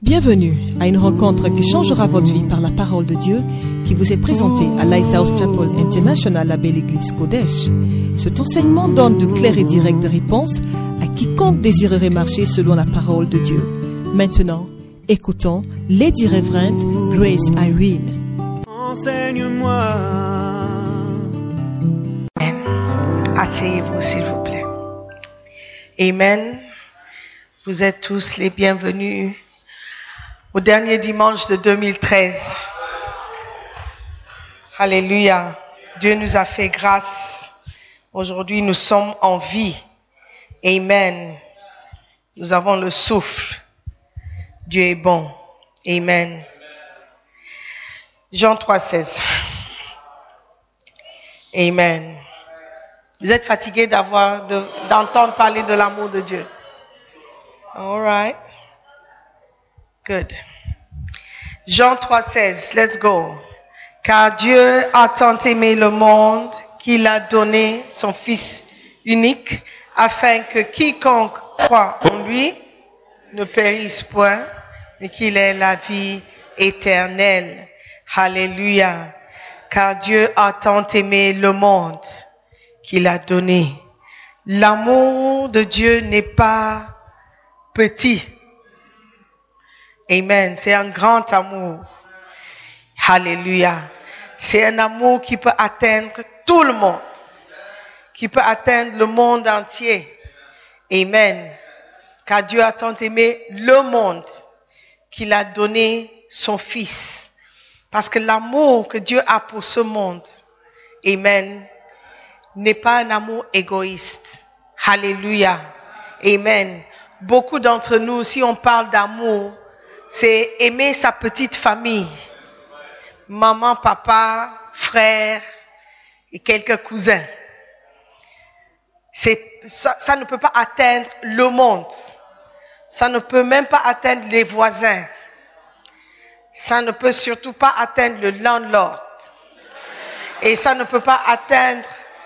Bienvenue à une rencontre qui changera votre vie par la parole de Dieu qui vous est présentée à Lighthouse Chapel International, la Belle Église Kodesh. Cet enseignement donne de claires et directes réponses à quiconque désirerait marcher selon la parole de Dieu. Maintenant, écoutons Lady Reverend Grace Irene. Enseigne-moi. Asseyez-vous s'il vous plaît. Amen. Vous êtes tous les bienvenus au dernier dimanche de 2013. Alléluia. Dieu nous a fait grâce. Aujourd'hui, nous sommes en vie. Amen. Nous avons le souffle. Dieu est bon. Amen. Jean 3,16. Amen. Vous êtes fatigués d'entendre parler de l'amour de Dieu. All right. Good. Jean 3,16. Let's go. Car Dieu a tant aimé le monde qu'il a donné son Fils unique afin que quiconque croit en lui ne périsse point, mais qu'il ait la vie éternelle. Alléluia. Car Dieu a tant aimé le monde qu'il a donné. L'amour de Dieu n'est pas petit. Amen. C'est un grand amour. Alléluia. C'est un amour qui peut atteindre tout le monde. Qui peut atteindre le monde entier. Amen. Car Dieu a tant aimé le monde qu'il a donné son Fils. Parce que l'amour que Dieu a pour ce monde, amen, n'est pas un amour égoïste. Alléluia. Amen. Beaucoup d'entre nous, si on parle d'amour, c'est aimer sa petite famille. Maman, papa, frère et quelques cousins. Ça ne peut pas atteindre le monde. Ça ne peut même pas atteindre les voisins. Ça ne peut surtout pas atteindre le landlord. Et ça ne peut pas atteindre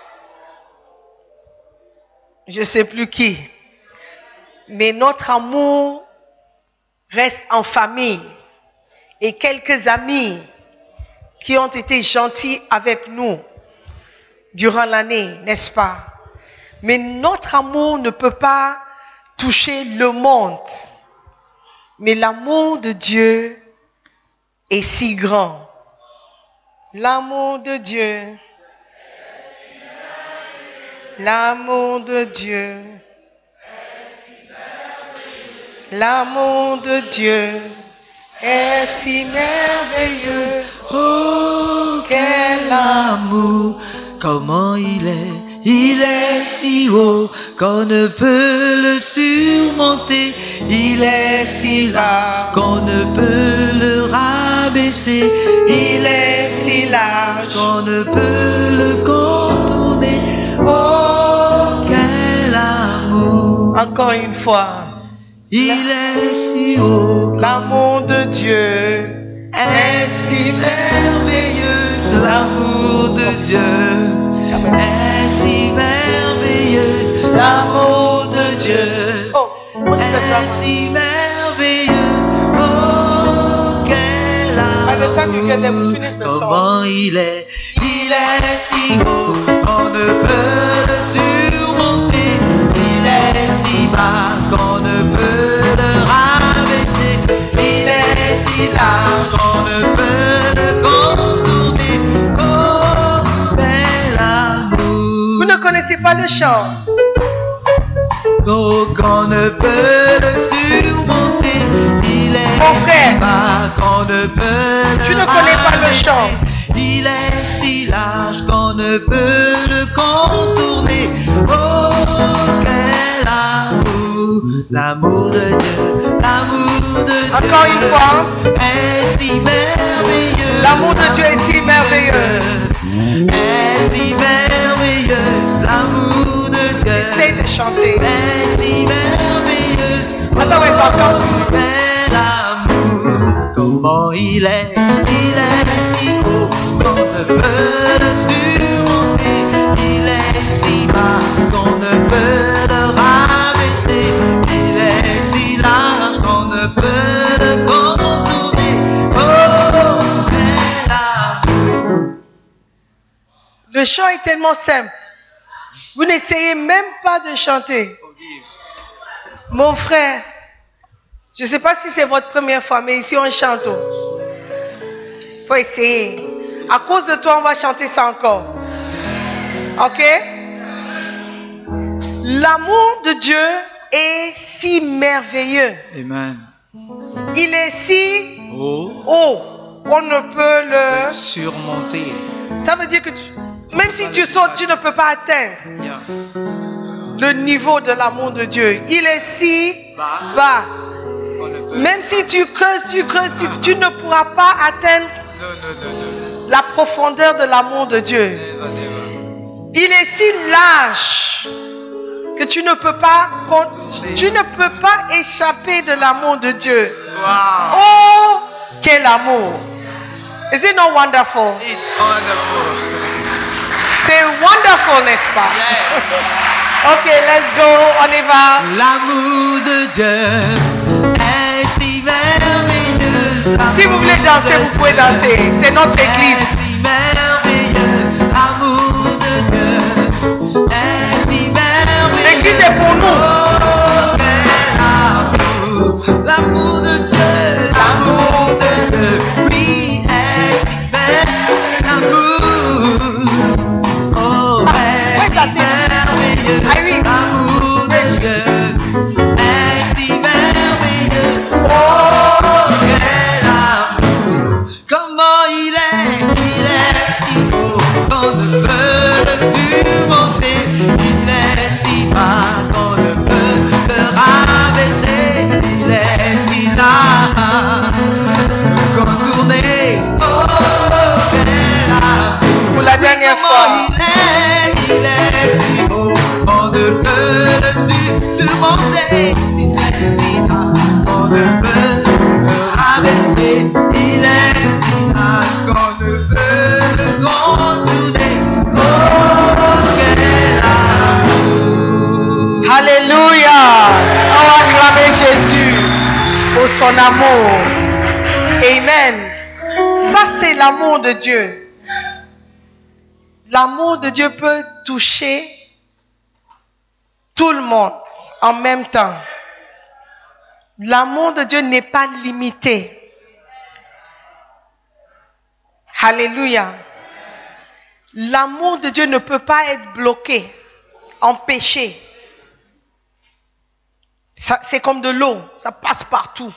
je ne sais plus qui. Mais notre amour reste en famille. Et quelques amis qui ont été gentils avec nous durant l'année, n'est-ce pas? Mais notre amour ne peut pas toucher le monde. Mais l'amour de Dieu est si grand. L'amour de Dieu. L'amour de Dieu. L'amour de Dieu est si merveilleux. Oh, quel amour! Comment il est si haut qu'on ne peut le surmonter. Il est si large qu'on ne peut le rabaisser. Il est si large qu'on ne peut le contourner. Oh, quel amour! Encore une fois. Il est si haut, l'amour de Dieu est si merveilleuse, l'amour de Dieu est si merveilleuse, l'amour de Dieu est si merveilleuse, oh quel amour, comment il est si haut, on ne peut le surmonter, il est si bas qu'on ne peut large qu'on ne peut le contourner. Oh, bel amour. Vous ne connaissez pas le chant? Oh, qu'on ne peut le surmonter. Il est mon frère, si bas qu'on ne peut tu ne connais pas le chant? Il est si large qu'on ne peut le contourner. Oh, quel amour, l'amour de Dieu, l'amour de Dieu. Encore une fois. Est si merveilleux. L'amour de Dieu est si merveilleux. Est si merveilleuse. L'amour de Dieu. Essaye de chanter. Est si merveilleuse. Attends, ouais, t'entends tu. Bel amour. Comment il est si haut qu'on ne peut le surmonter. Il est si bas qu'on ne peut le rabaisser. Il est si large qu'on ne peut le Le chant est tellement simple. Vous n'essayez même pas de chanter. Mon frère, je ne sais pas si c'est votre première fois, mais ici on chante. Il faut essayer. À cause de toi, on va chanter ça encore. Ok? L'amour de Dieu est si merveilleux. Amen. Il est si Oh, haut. On ne peut le... surmonter. Ça veut dire que même si tu sautes, tu ne peux pas atteindre Yeah. le niveau de l'amour de Dieu. Il est si bas. On ne peut- Même si tu creuses, tu ne pourras pas atteindre Non. la profondeur de l'amour de Dieu. Never. Il est si large que tu ne peux pas échapper de l'amour de Dieu. Wow. Oh, quel amour! Is it not wonderful? It's wonderful. C'est wonderful, n'est-ce pas? Yeah. Ok, let's go, on y va. L'amour de Dieu est si merveilleux. Si vous voulez danser, vous pouvez danser. C'est notre église. Est si merveilleux. L'amour de Dieu est si merveilleux. L'église est pour nous. Oh, quel amour. L'amour de Dieu, l'amour de Dieu. Oui, est si merveilleux. L'amour. Oh, est si merveilleux. Ah oui. L'amour de Dieu est si merveilleux. Oh, quel amour. Comment il est si beau qu'on ne peut le surmonter. Il est si bas qu'on ne peut le rabaisser. Il est si là, contourné. Oh, quel amour. Pour la dernière Comment fois. il est si beau qu'on ne peut le surmonter. Il est si là qu'on ne peut le rabaisser. Il est si là qu'on ne peut le contourner. Oh, quel amour. Alléluia. Oh, acclamez Jésus pour son amour. Amen. Ça, c'est l'amour de Dieu. L'amour de Dieu peut toucher tout le monde en même temps. L'amour de Dieu n'est pas limité. Alléluia. L'amour de Dieu ne peut pas être bloqué, empêché. C'est comme de l'eau, ça passe partout.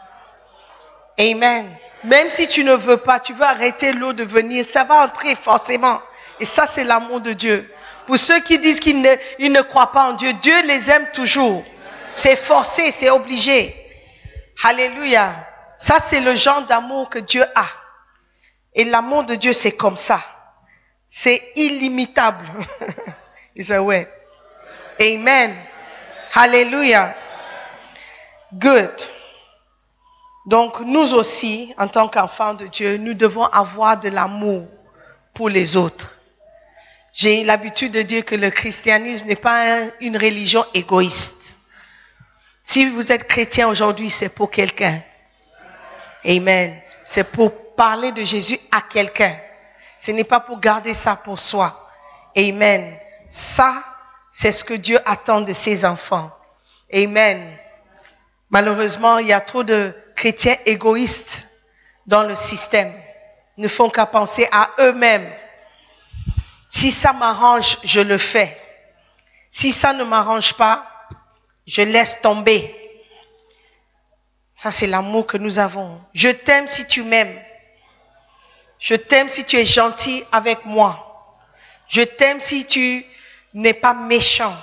Amen. Même si tu ne veux pas, tu veux arrêter l'eau de venir, ça va entrer forcément. Et ça, c'est l'amour de Dieu. Pour ceux qui disent qu'ils ne croient pas en Dieu, Dieu les aime toujours. C'est forcé, c'est obligé. Alléluia. Ça, c'est le genre d'amour que Dieu a. Et l'amour de Dieu, c'est comme ça. C'est illimitable. Is that way? Amen. Alléluia. Good. Donc, nous aussi, en tant qu'enfants de Dieu, nous devons avoir de l'amour pour les autres. J'ai l'habitude de dire que le christianisme n'est pas une religion égoïste. Si vous êtes chrétien aujourd'hui, c'est pour quelqu'un. Amen. C'est pour parler de Jésus à quelqu'un. Ce n'est pas pour garder ça pour soi. Amen. Ça, c'est ce que Dieu attend de ses enfants. Amen. Malheureusement, il y a trop de chrétiens égoïstes dans le système. Ils ne font qu'à penser à eux-mêmes. Si ça m'arrange, je le fais. Si ça ne m'arrange pas, je laisse tomber. Ça, c'est l'amour que nous avons. Je t'aime si tu m'aimes. Je t'aime si tu es gentil avec moi. Je t'aime si tu n'es pas méchant.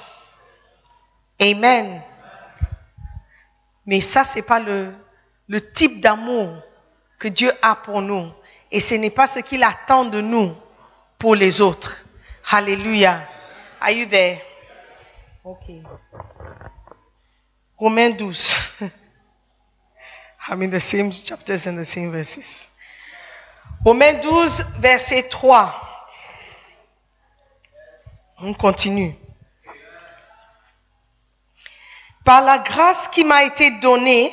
Amen. Mais ça, c'est pas le type d'amour que Dieu a pour nous. Et ce n'est pas ce qu'il attend de nous pour les autres. Alléluia. Are you there? Okay. Romains 12. I'm in the same chapters and the same verses. Romains 12, verset 3. On continue. Par la grâce qui m'a été donnée,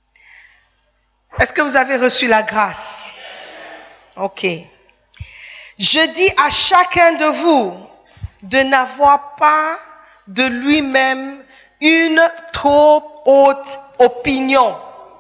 est-ce que vous avez reçu la grâce? Ok. Je dis à chacun de vous de n'avoir pas de lui-même une trop haute opinion,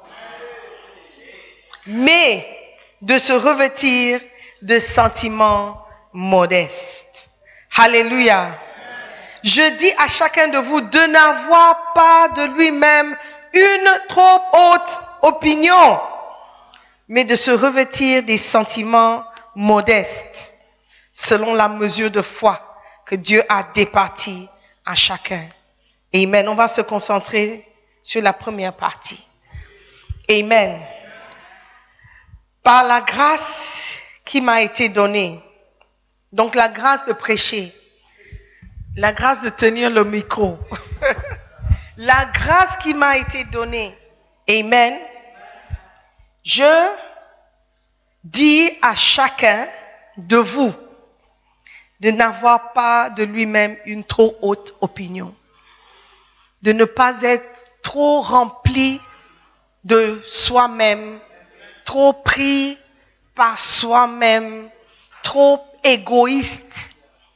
mais de se revêtir de sentiments modestes. Alléluia. Je dis à chacun de vous de n'avoir pas de lui-même une trop haute opinion, mais de se revêtir des sentiments modestes, selon la mesure de foi que Dieu a départie à chacun. Amen. On va se concentrer sur la première partie. Amen. Par la grâce qui m'a été donnée, donc la grâce de prêcher, la grâce de tenir le micro, la grâce qui m'a été donnée, amen, je dis à chacun de vous de n'avoir pas de lui-même une trop haute opinion, de ne pas être trop rempli de soi-même, trop pris par soi-même, trop égoïste.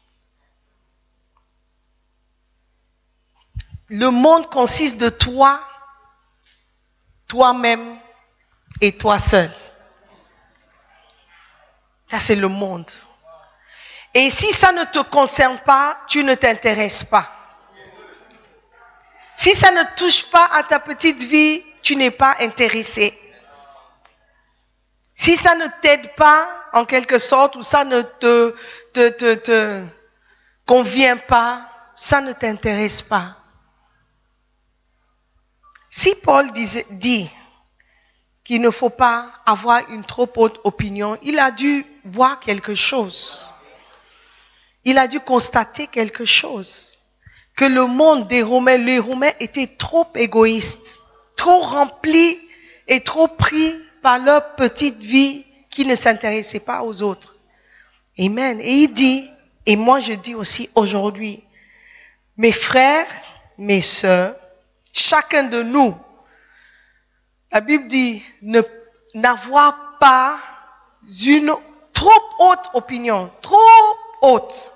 Le monde consiste de toi, toi-même et toi seul. Ça, c'est le monde. Et si ça ne te concerne pas, tu ne t'intéresses pas. Si ça ne touche pas à ta petite vie, tu n'es pas intéressé. Si ça ne t'aide pas, en quelque sorte, ou ça ne te convient pas, ça ne t'intéresse pas. Si Paul dit qu'il ne faut pas avoir une trop haute opinion, il a dû voir quelque chose. Il a dû constater quelque chose. Que le monde des Romains, les Romains étaient trop égoïstes, trop remplis et trop pris par leur petite vie qui ne s'intéressait pas aux autres. Amen. Et il dit, et moi je dis aussi aujourd'hui, mes frères, mes sœurs, chacun de nous, la Bible dit, n'avoir pas une trop haute opinion, trop haute.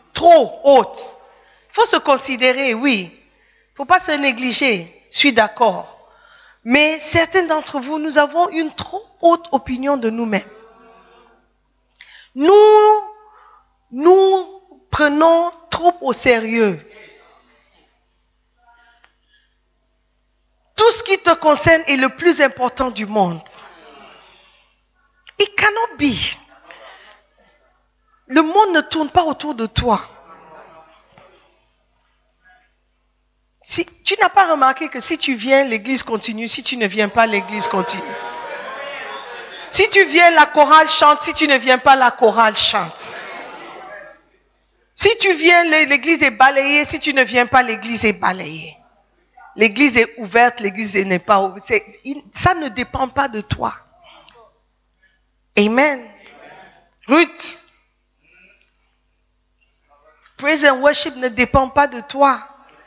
Il faut se considérer, oui. Il ne faut pas se négliger, je suis d'accord. Mais certains d'entre vous, nous avons une trop haute opinion de nous-mêmes. Nous prenons trop au sérieux. Tout ce qui te concerne est le plus important du monde. It cannot be. Le monde ne tourne pas autour de toi. Si, tu n'as pas remarqué que si tu viens, l'église continue. Si tu ne viens pas, l'église continue. Si tu viens, la chorale chante. Si tu ne viens pas, la chorale chante. Si tu viens, l'église est balayée. Si tu ne viens pas, l'église est balayée. L'église est ouverte, l'église n'est pas ouverte. Ça ne dépend pas de toi. Amen. Ruth. Praise and worship ne dépend pas de toi.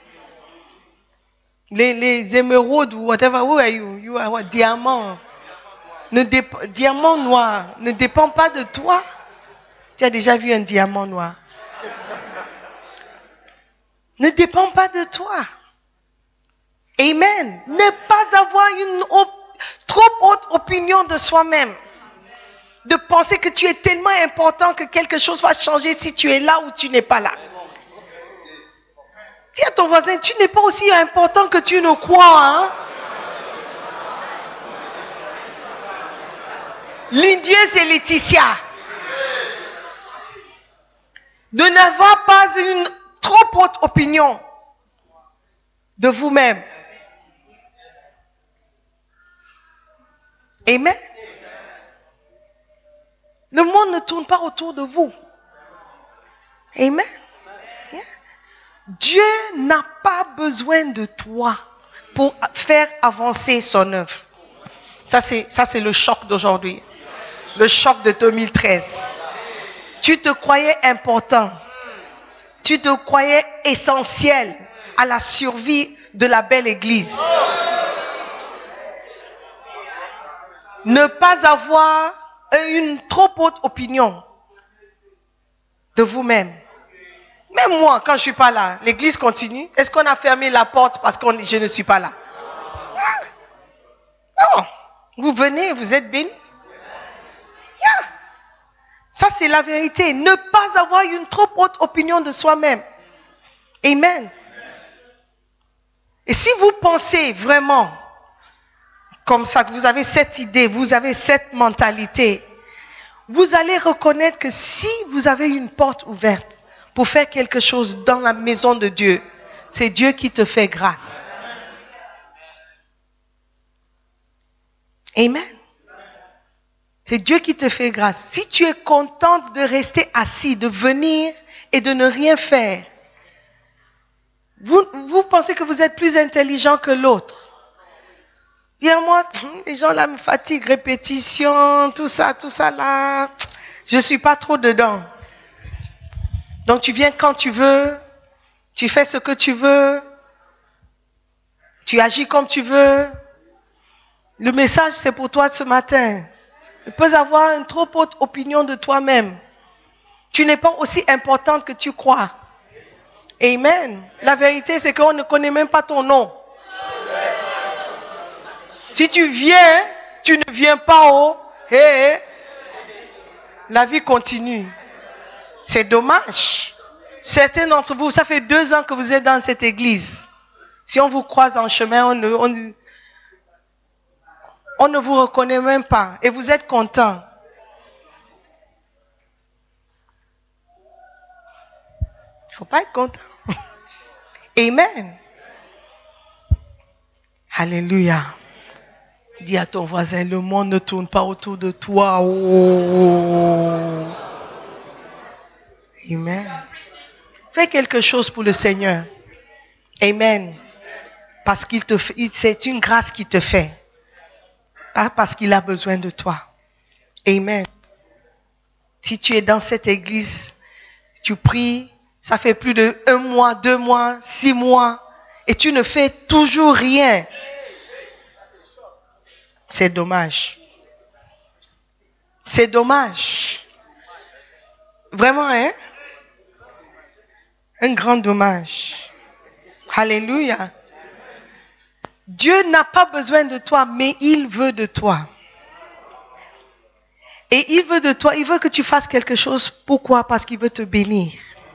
Les émeraudes ou whatever, who are you? You are what? Diamant. Diamant noir ne dépend pas de toi. Tu as déjà vu un diamant noir? Ne dépend pas de toi. Amen. Ne pas avoir une trop haute opinion de soi-même. De penser que tu es tellement important que quelque chose va changer si tu es là ou tu n'es pas là. Dis à ton voisin, tu n'es pas aussi important que tu ne crois. Hein? L'indieuse et Laetitia. De n'avoir pas une trop haute opinion de vous-même. Amen. Le monde ne tourne pas autour de vous. Amen. Yeah. Dieu n'a pas besoin de toi pour faire avancer son œuvre. Ça c'est le choc d'aujourd'hui. Le choc de 2013. Tu te croyais important. Tu te croyais essentiel à la survie de la belle église. Ne pas avoir une trop haute opinion de vous-même. Même moi, quand je suis pas là, l'église continue. Est-ce qu'on a fermé la porte parce que je ne suis pas là? Non. Vous venez, vous êtes bénis. Yeah. Ça, c'est la vérité. Ne pas avoir une trop haute opinion de soi-même. Amen. Et si vous pensez vraiment comme ça, que vous avez cette idée, vous avez cette mentalité, vous allez reconnaître que si vous avez une porte ouverte pour faire quelque chose dans la maison de Dieu, c'est Dieu qui te fait grâce. Amen. C'est Dieu qui te fait grâce. Si tu es contente de rester assis, de venir et de ne rien faire, vous pensez que vous êtes plus intelligent que l'autre. Dis-moi, les gens là me fatiguent, répétition, tout ça là. Je suis pas trop dedans. Donc tu viens quand tu veux, tu fais ce que tu veux, tu agis comme tu veux. Le message c'est pour toi ce matin. Tu peux avoir une trop haute opinion de toi-même. Tu n'es pas aussi importante que tu crois. Amen. La vérité c'est qu'on ne connaît même pas ton nom. Si tu viens, tu ne viens pas au... Hey, la vie continue. C'est dommage. Certains d'entre vous, ça fait 2 ans que vous êtes dans cette église. Si on vous croise en chemin, on ne vous reconnaît même pas. Et vous êtes content. Il ne faut pas être content. Amen. Alléluia. Dis à ton voisin, le monde ne tourne pas autour de toi. Oh. Amen. Fais quelque chose pour le Seigneur. Amen. Parce qu'il te fait, c'est une grâce qu'il te fait. Pas parce qu'il a besoin de toi. Amen. Si tu es dans cette église, tu pries, ça fait plus de 1 mois, 2 mois, 6 mois, et tu ne fais toujours rien. C'est dommage. C'est dommage. Vraiment, hein? Un grand dommage. Alléluia. Dieu n'a pas besoin de toi, mais il veut de toi. Et il veut de toi, il veut que tu fasses quelque chose. Pourquoi? Parce qu'il veut te bénir.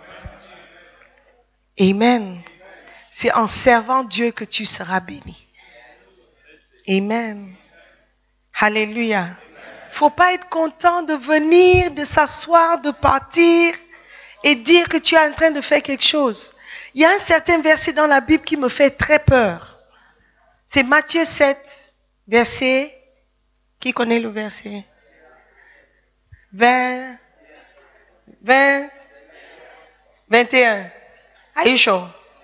Amen. C'est en servant Dieu que tu seras béni. Amen. Alléluia. Faut pas être content de venir, de s'asseoir, de partir et dire que tu es en train de faire quelque chose. Il y a un certain verset dans la Bible qui me fait très peur. C'est Matthieu 7, verset. Qui connaît le verset? 20, 21. Are you sure?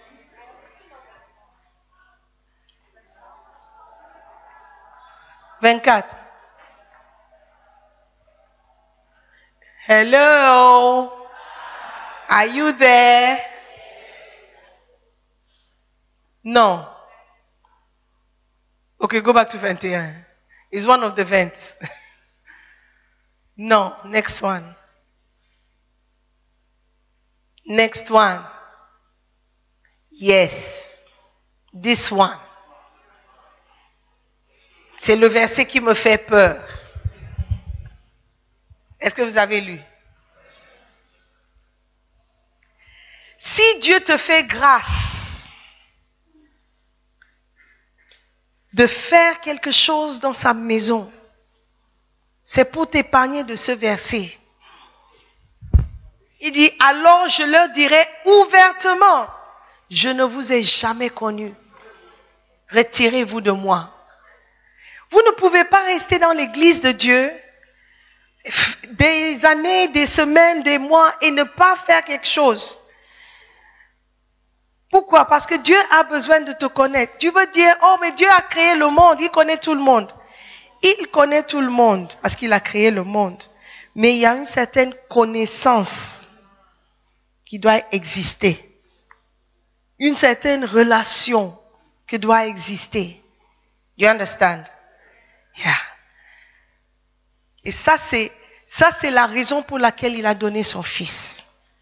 « 24. Hello? Are you there? No. Okay, go back to 21. It's one of the 20. No, next one. Next one. Yes. This one. C'est le verset qui me fait peur. Est-ce que vous avez lu? Si Dieu te fait grâce de faire quelque chose dans sa maison, c'est pour t'épargner de ce verset. Il dit, alors je leur dirai ouvertement, je ne vous ai jamais connu. Retirez-vous de moi. Vous ne pouvez pas rester dans l'église de Dieu des années, des semaines, des mois et ne pas faire quelque chose. Pourquoi? Parce que Dieu a besoin de te connaître. Tu veux dire, oh mais Dieu a créé le monde, il connaît tout le monde. Il connaît tout le monde parce qu'il a créé le monde. Mais il y a une certaine connaissance qui doit exister. Une certaine relation qui doit exister. You understand? Yeah. Et ça c'est la raison pour laquelle il a donné son fils.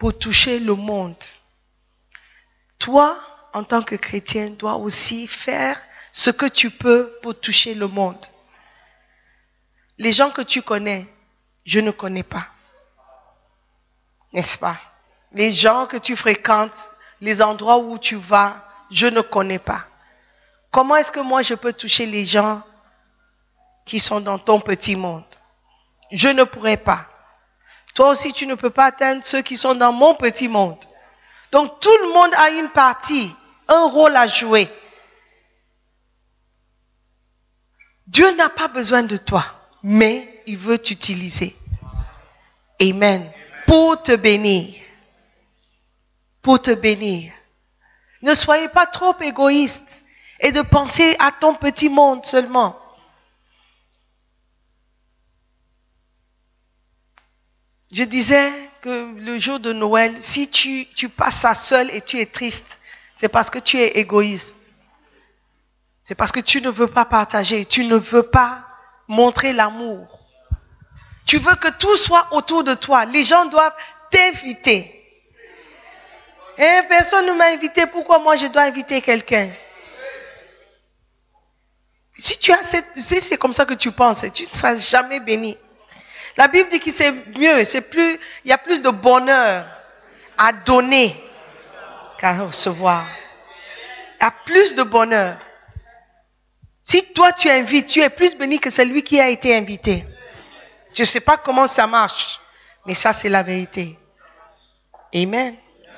pour toucher le monde. Toi, en tant que chrétien, dois aussi faire ce que tu peux pour toucher le monde. Les gens que tu connais, je ne connais pas. N'est-ce pas? Les gens que tu fréquentes, les endroits où tu vas, je ne connais pas. Comment est-ce que moi je peux toucher les gens qui sont dans ton petit monde? Je ne pourrais pas. Toi aussi, tu ne peux pas atteindre ceux qui sont dans mon petit monde. Donc, tout le monde a une partie, un rôle à jouer. Dieu n'a pas besoin de toi, mais il veut t'utiliser. Amen. Pour te bénir. Pour te bénir. Ne soyez pas trop égoïste et de penser à ton petit monde seulement. Je disais que le jour de Noël, si tu passes ça seul et tu es triste, c'est parce que tu es égoïste. C'est parce que tu ne veux pas partager, tu ne veux pas montrer l'amour. Tu veux que tout soit autour de toi. Les gens doivent t'inviter. Et personne ne m'a invité, pourquoi moi je dois inviter quelqu'un? Si tu as c'est comme ça que tu penses, tu ne seras jamais béni. La Bible dit que c'est mieux, il y a plus de bonheur à donner qu'à recevoir. Il y a plus de bonheur. Si toi tu invites, tu es plus béni que celui qui a été invité. Je ne sais pas comment ça marche, mais ça c'est la vérité. Amen.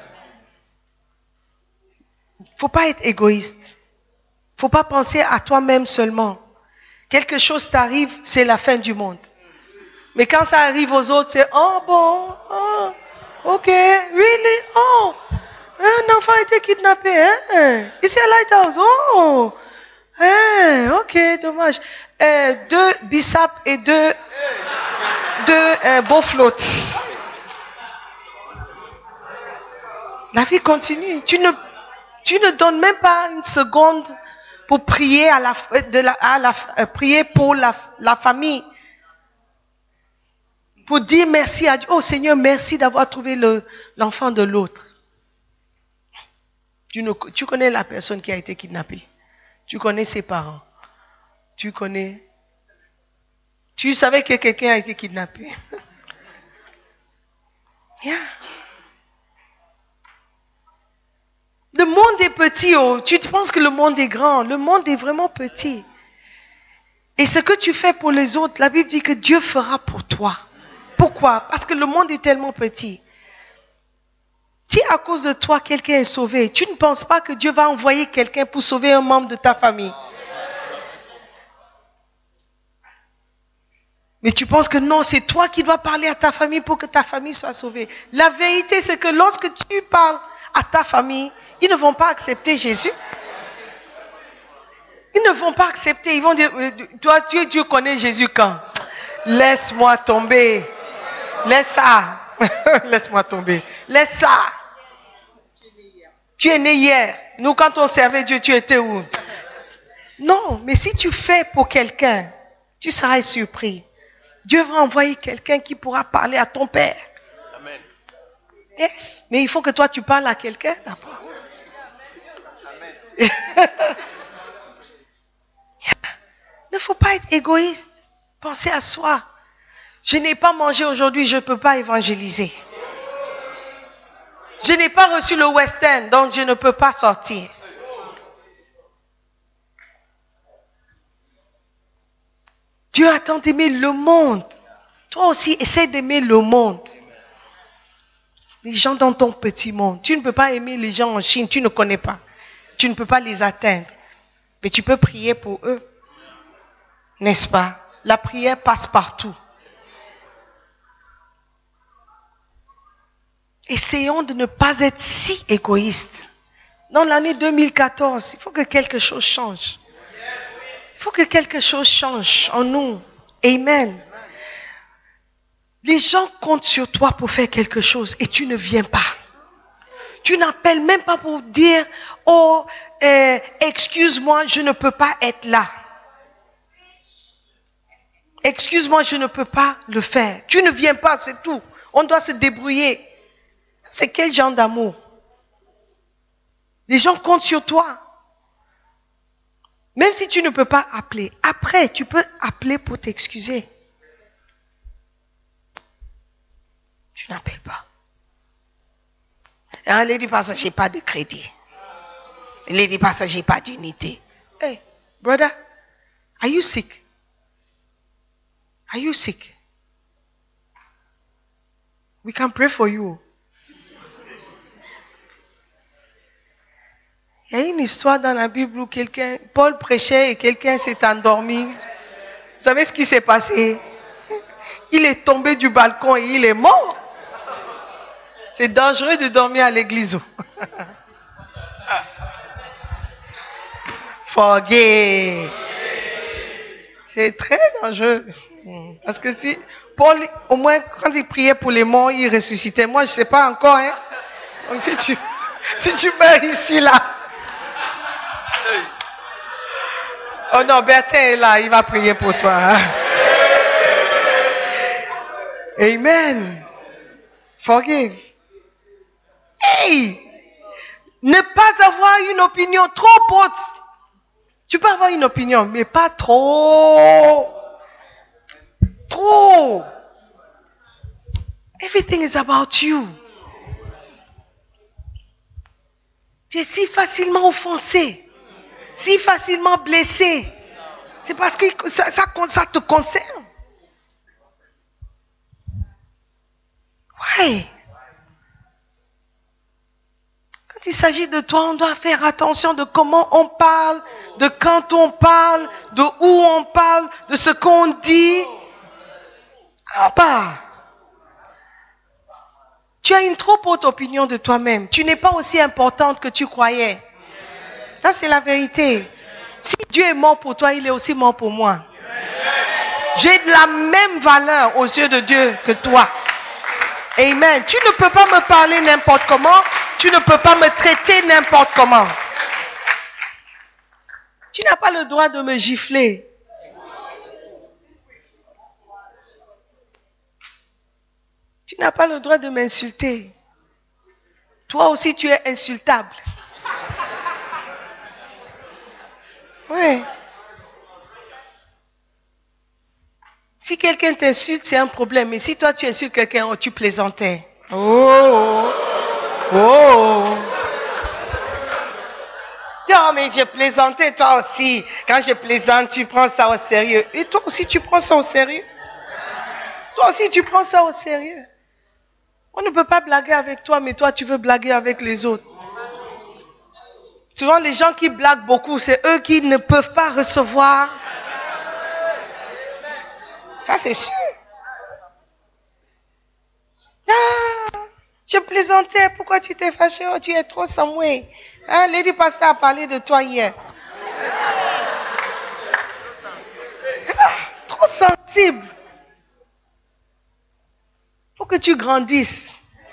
Faut pas être égoïste. Faut pas penser à toi-même seulement. Quelque chose t'arrive, c'est la fin du monde. Mais quand ça arrive aux autres, c'est oh bon, oh, ok, really, oh, un enfant a été kidnappé, hein, ici à Lighthouse, oh, hein, ok, dommage, 2 biceps et 2 beaux flottes. La vie continue. Tu ne donnes même pas une seconde pour prier prier pour la famille. Pour dire merci à Dieu. Oh Seigneur, merci d'avoir trouvé l'enfant de l'autre. Tu connais la personne qui a été kidnappée. Tu connais ses parents. Tu savais que quelqu'un a été kidnappé. Yeah. Le monde est petit. Oh. Tu penses que le monde est grand. Le monde est vraiment petit. Et ce que tu fais pour les autres, la Bible dit que Dieu fera pour toi. Pourquoi? Parce que le monde est tellement petit. Si à cause de toi, quelqu'un est sauvé, tu ne penses pas que Dieu va envoyer quelqu'un pour sauver un membre de ta famille. Mais tu penses que non, c'est toi qui dois parler à ta famille pour que ta famille soit sauvée. La vérité, c'est que lorsque tu parles à ta famille, ils ne vont pas accepter Jésus. Ils ne vont pas accepter. Ils vont dire, toi, tu connais Jésus quand? Laisse-moi tomber. Laisse ça. Laisse-moi tomber. Laisse ça. Tu es né hier. Nous, quand on servait Dieu, tu étais où? Non, mais si tu fais pour quelqu'un, tu seras surpris. Dieu va envoyer quelqu'un qui pourra parler à ton père. Amen. Yes. Mais il faut que toi, tu parles à quelqu'un d'abord. Il ne faut pas être égoïste. Pensez à soi. Je n'ai pas mangé aujourd'hui, je ne peux pas évangéliser. Je n'ai pas reçu le West End, donc je ne peux pas sortir. Dieu a tant aimé le monde. Toi aussi, essaie d'aimer le monde. Les gens dans ton petit monde. Tu ne peux pas aimer les gens en Chine, tu ne connais pas. Tu ne peux pas les atteindre. Mais tu peux prier pour eux. N'est-ce pas? La prière passe partout. Essayons de ne pas être si égoïstes. Dans l'année 2014, il faut que quelque chose change. Il faut que quelque chose change en nous. Amen. Les gens comptent sur toi pour faire quelque chose et tu ne viens pas. Tu n'appelles même pas pour dire, oh, excuse-moi, je ne peux pas être là. Excuse-moi, je ne peux pas le faire. Tu ne viens pas, c'est tout. On doit se débrouiller. c'est quel genre d'amour? Les gens comptent sur toi. Même si tu ne peux pas appeler, après, tu peux appeler pour t'excuser. Tu n'appelles pas. Un lady pastor, j'ai pas de crédit. Lady pastor, j'ai pas d'unité. Hey, brother, are you sick? Are you sick? We can pray for you. Il y a une histoire dans la Bible où Paul prêchait et quelqu'un s'est endormi. Vous savez ce qui s'est passé? Il est tombé du balcon et il est mort. C'est dangereux de dormir à l'église. Forget. C'est très dangereux. Parce que si Paul, au moins, quand il priait pour les morts, il ressuscitait. Moi, je ne sais pas encore. Hein? Donc, si tu meurs ici, là. Oh non, Bertin est là, il va prier pour toi. Hein? Amen. Forgive. Hey! Ne pas avoir une opinion trop haute. Tu peux avoir une opinion, mais pas trop. Trop. Everything is about you. Tu es si facilement offensé. Si facilement blessé, c'est parce que ça te concerne. Ouais. Quand il s'agit de toi, on doit faire attention de comment on parle, de quand on parle, de où on parle, de ce qu'on dit. Ah bah. Tu as une trop haute opinion de toi-même. Tu n'es pas aussi importante que tu croyais. Ça, c'est la vérité. Si Dieu est mort pour toi, il est aussi mort pour moi. J'ai la même valeur aux yeux de Dieu que toi. Amen. Tu ne peux pas me parler n'importe comment. Tu ne peux pas me traiter n'importe comment. Tu n'as pas le droit de me gifler. Tu n'as pas le droit de m'insulter. Toi aussi, tu es insultable. Oui. Si quelqu'un t'insulte, c'est un problème. Mais si toi, tu insultes quelqu'un, oh, tu plaisantais. Oh. Oh. Non, mais je plaisantais toi aussi. Quand je plaisante, tu prends ça au sérieux. Et toi aussi, tu prends ça au sérieux. Toi aussi, tu prends ça au sérieux. On ne peut pas blaguer avec toi, mais toi, tu veux blaguer avec les autres. Souvent, les gens qui blaguent beaucoup, c'est eux qui ne peuvent pas recevoir. Ça, c'est sûr. Ah, je plaisantais. Pourquoi tu t'es fâché? Oh, tu es trop Samoué. Hein, Lady Pastor a parlé de toi hier. Ah, trop sensible. Faut que tu grandisses.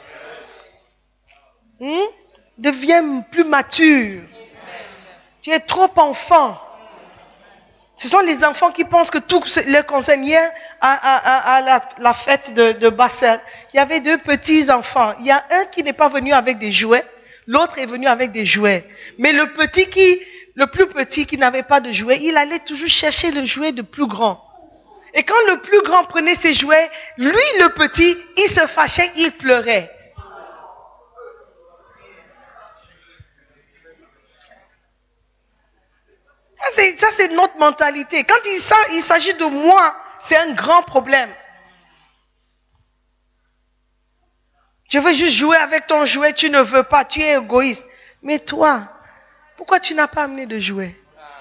Deviens plus mature. Tu es trop enfant. Ce sont les enfants qui pensent que tout leur concerne. Hier, à la fête de Bassel, il y avait 2 petits enfants. Il y a un qui n'est pas venu avec des jouets, l'autre est venu avec des jouets. Mais le plus petit qui n'avait pas de jouets, il allait toujours chercher le jouet de plus grand. Et quand le plus grand prenait ses jouets, lui, le petit, il se fâchait, il pleurait. Ça, c'est notre mentalité. Quand il s'agit de moi, c'est un grand problème. Je veux juste jouer avec ton jouet, tu ne veux pas, tu es égoïste. Mais toi, pourquoi tu n'as pas amené de jouet?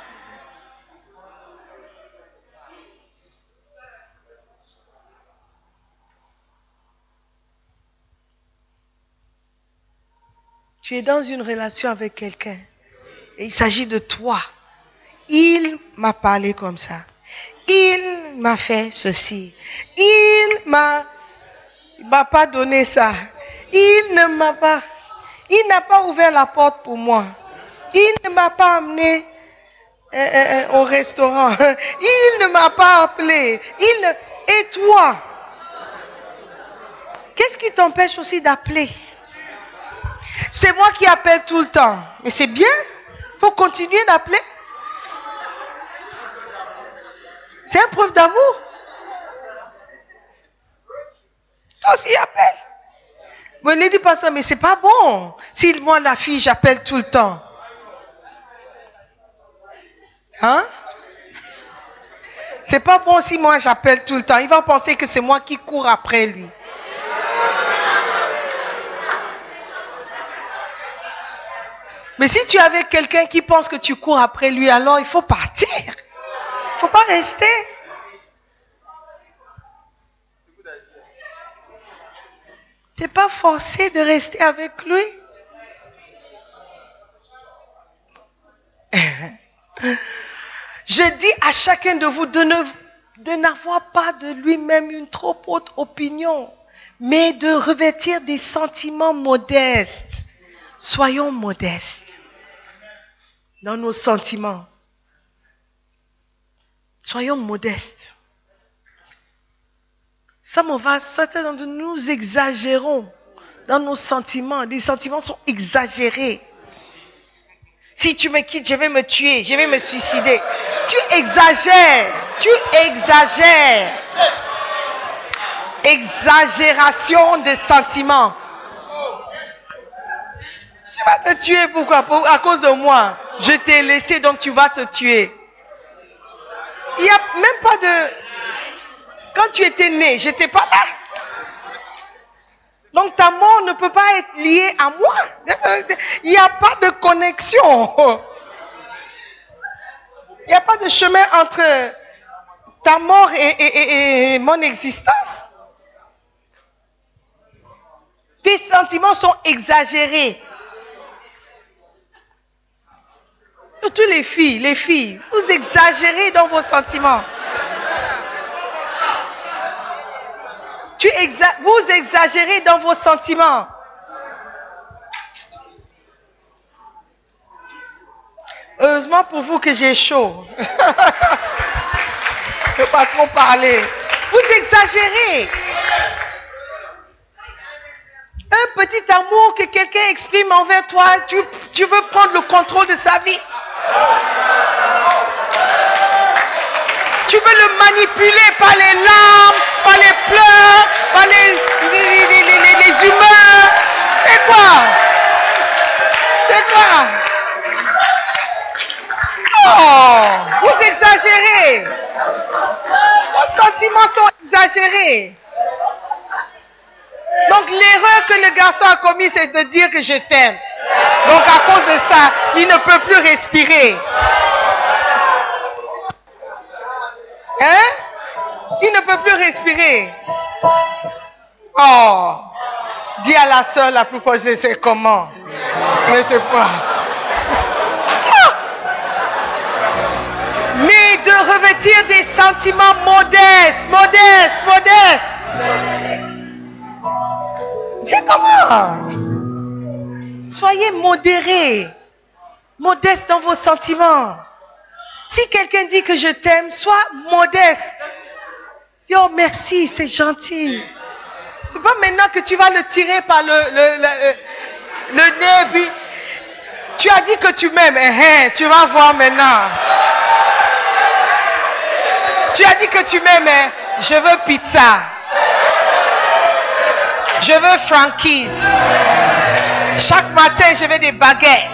Tu es dans une relation avec quelqu'un et il s'agit de toi. Il m'a parlé comme ça. Il m'a fait ceci. Il m'a pas donné ça. Il n'a pas ouvert la porte pour moi. Il ne m'a pas amené au restaurant. Il ne m'a pas appelé. Et toi? Qu'est-ce qui t'empêche aussi d'appeler? C'est moi qui appelle tout le temps. Mais c'est bien. Il faut continuer d'appeler. C'est une preuve d'amour. Toi aussi, appelle. Vous lui dites pas ça, mais c'est pas bon. Si moi, la fille, j'appelle tout le temps. Hein? C'est pas bon si moi, j'appelle tout le temps. Il va penser que c'est moi qui cours après lui. Mais si tu es avec quelqu'un qui pense que tu cours après lui, alors il faut partir. Il ne faut pas rester. Tu n'es pas forcé de rester avec lui. Je dis à chacun de vous de n'avoir pas de lui-même une trop haute opinion, mais de revêtir des sentiments modestes. Soyons modestes dans nos sentiments. Soyons modestes. Certains d'entre nous exagérons dans nos sentiments. Les sentiments sont exagérés. Si tu me quittes, je vais me tuer, je vais me suicider. Tu exagères. Exagération de sentiments. Tu vas te tuer, pourquoi? À cause de moi. Je t'ai laissé, donc tu vas te tuer. Il n'y a même pas de... Quand tu étais né, je n'étais pas là. Donc ta mort ne peut pas être liée à moi. Il n'y a pas de connexion. Il n'y a pas de chemin entre ta mort et mon existence. Tes sentiments sont exagérés. Surtout les filles, vous exagérez dans vos sentiments. Vous exagérez dans vos sentiments. Heureusement pour vous que j'ai chaud. Je ne peux pas trop parler. Vous exagérez. Un petit amour que quelqu'un exprime envers toi, tu veux prendre le contrôle de sa vie. Tu veux le manipuler par les larmes, par les pleurs, par les humeurs. C'est quoi? Oh, vous exagérez. Vos sentiments sont exagérés. Donc l'erreur que le garçon a commise, c'est de dire que je t'aime. Donc à cause de ça, il ne peut plus respirer. Hein? Il ne peut plus respirer. Oh, dis à la sœur la plus proche, c'est comment? Je ne sais pas. Mais de revêtir des sentiments modestes. C'est comment? Soyez modérés, modestes dans vos sentiments. Si quelqu'un dit que je t'aime, sois modeste. Dis oh merci, c'est gentil. C'est pas maintenant que tu vas le tirer par le nez, puis tu as dit que tu m'aimes, tu vas voir maintenant. Tu as dit que tu m'aimes, je veux pizza. Je veux franquise. Chaque matin, je veux des baguettes.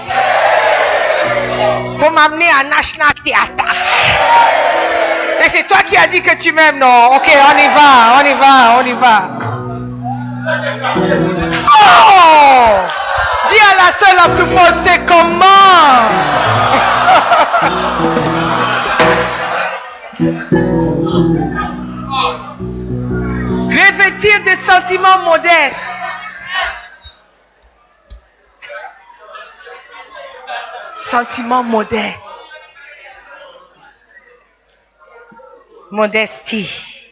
Faut m'amener à National Theatre. Et c'est toi qui as dit que tu m'aimes, non? Ok, on y va. Oh! Dis à la seule la plus proche, c'est comment? Revêtir des sentiments modestes. Sentiments modestes. Modestie.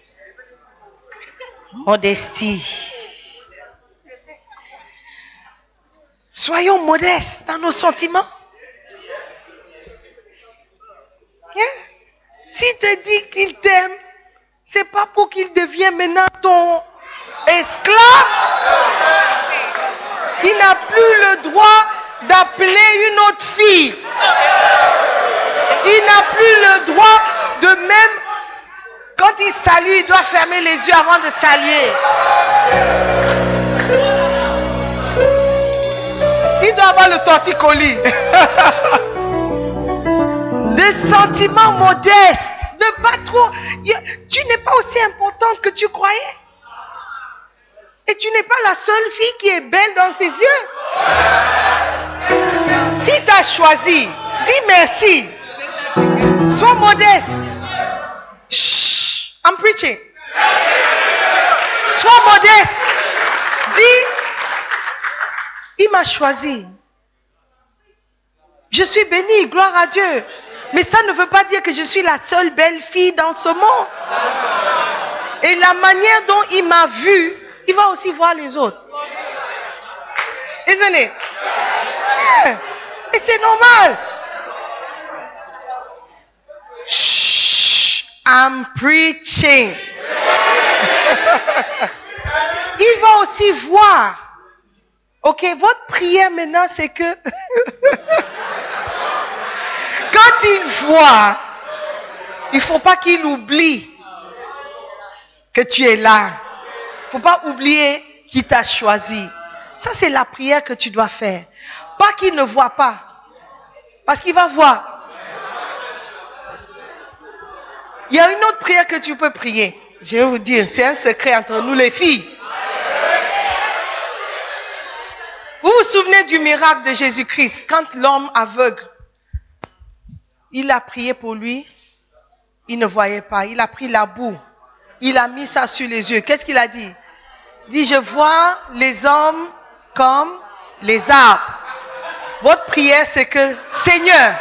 Soyons modestes dans nos sentiments. S'il te dit qu'il t'aime, c'est pas pour qu'il devienne maintenant ton esclave. Il n'a plus le droit d'appeler une autre fille. Il n'a plus le droit de même, quand il salue, il doit fermer les yeux avant de saluer. Il doit avoir le torticolis. Des sentiments modestes. Ne pas trop. Tu n'es pas aussi importante que tu croyais. Et tu n'es pas la seule fille qui est belle dans ses yeux. Si tu as choisi, dis merci. Sois modeste. Shh, I'm preaching. Sois modeste. Dis, il m'a choisi. Je suis bénie, gloire à Dieu. Mais ça ne veut pas dire que je suis la seule belle fille dans ce monde. Et la manière dont il m'a vue, il va aussi voir les autres. Isn't it? Yeah. Et c'est normal. Shh, I'm preaching. Il va aussi voir. Ok, votre prière maintenant, c'est que quand il voit, il ne faut pas qu'il oublie que tu es là. Il ne faut pas oublier qu'il t'a choisi. Ça, c'est la prière que tu dois faire. Pas qu'il ne voit pas. Parce qu'il va voir. Il y a une autre prière que tu peux prier. Je vais vous dire, c'est un secret entre nous les filles. Vous vous souvenez du miracle de Jésus-Christ, quand l'homme aveugle, il a prié pour lui, il ne voyait pas, il a pris la boue, il a mis ça sur les yeux. Qu'est-ce qu'il a dit? Il dit, je vois les hommes comme les arbres. Votre prière, c'est que, Seigneur,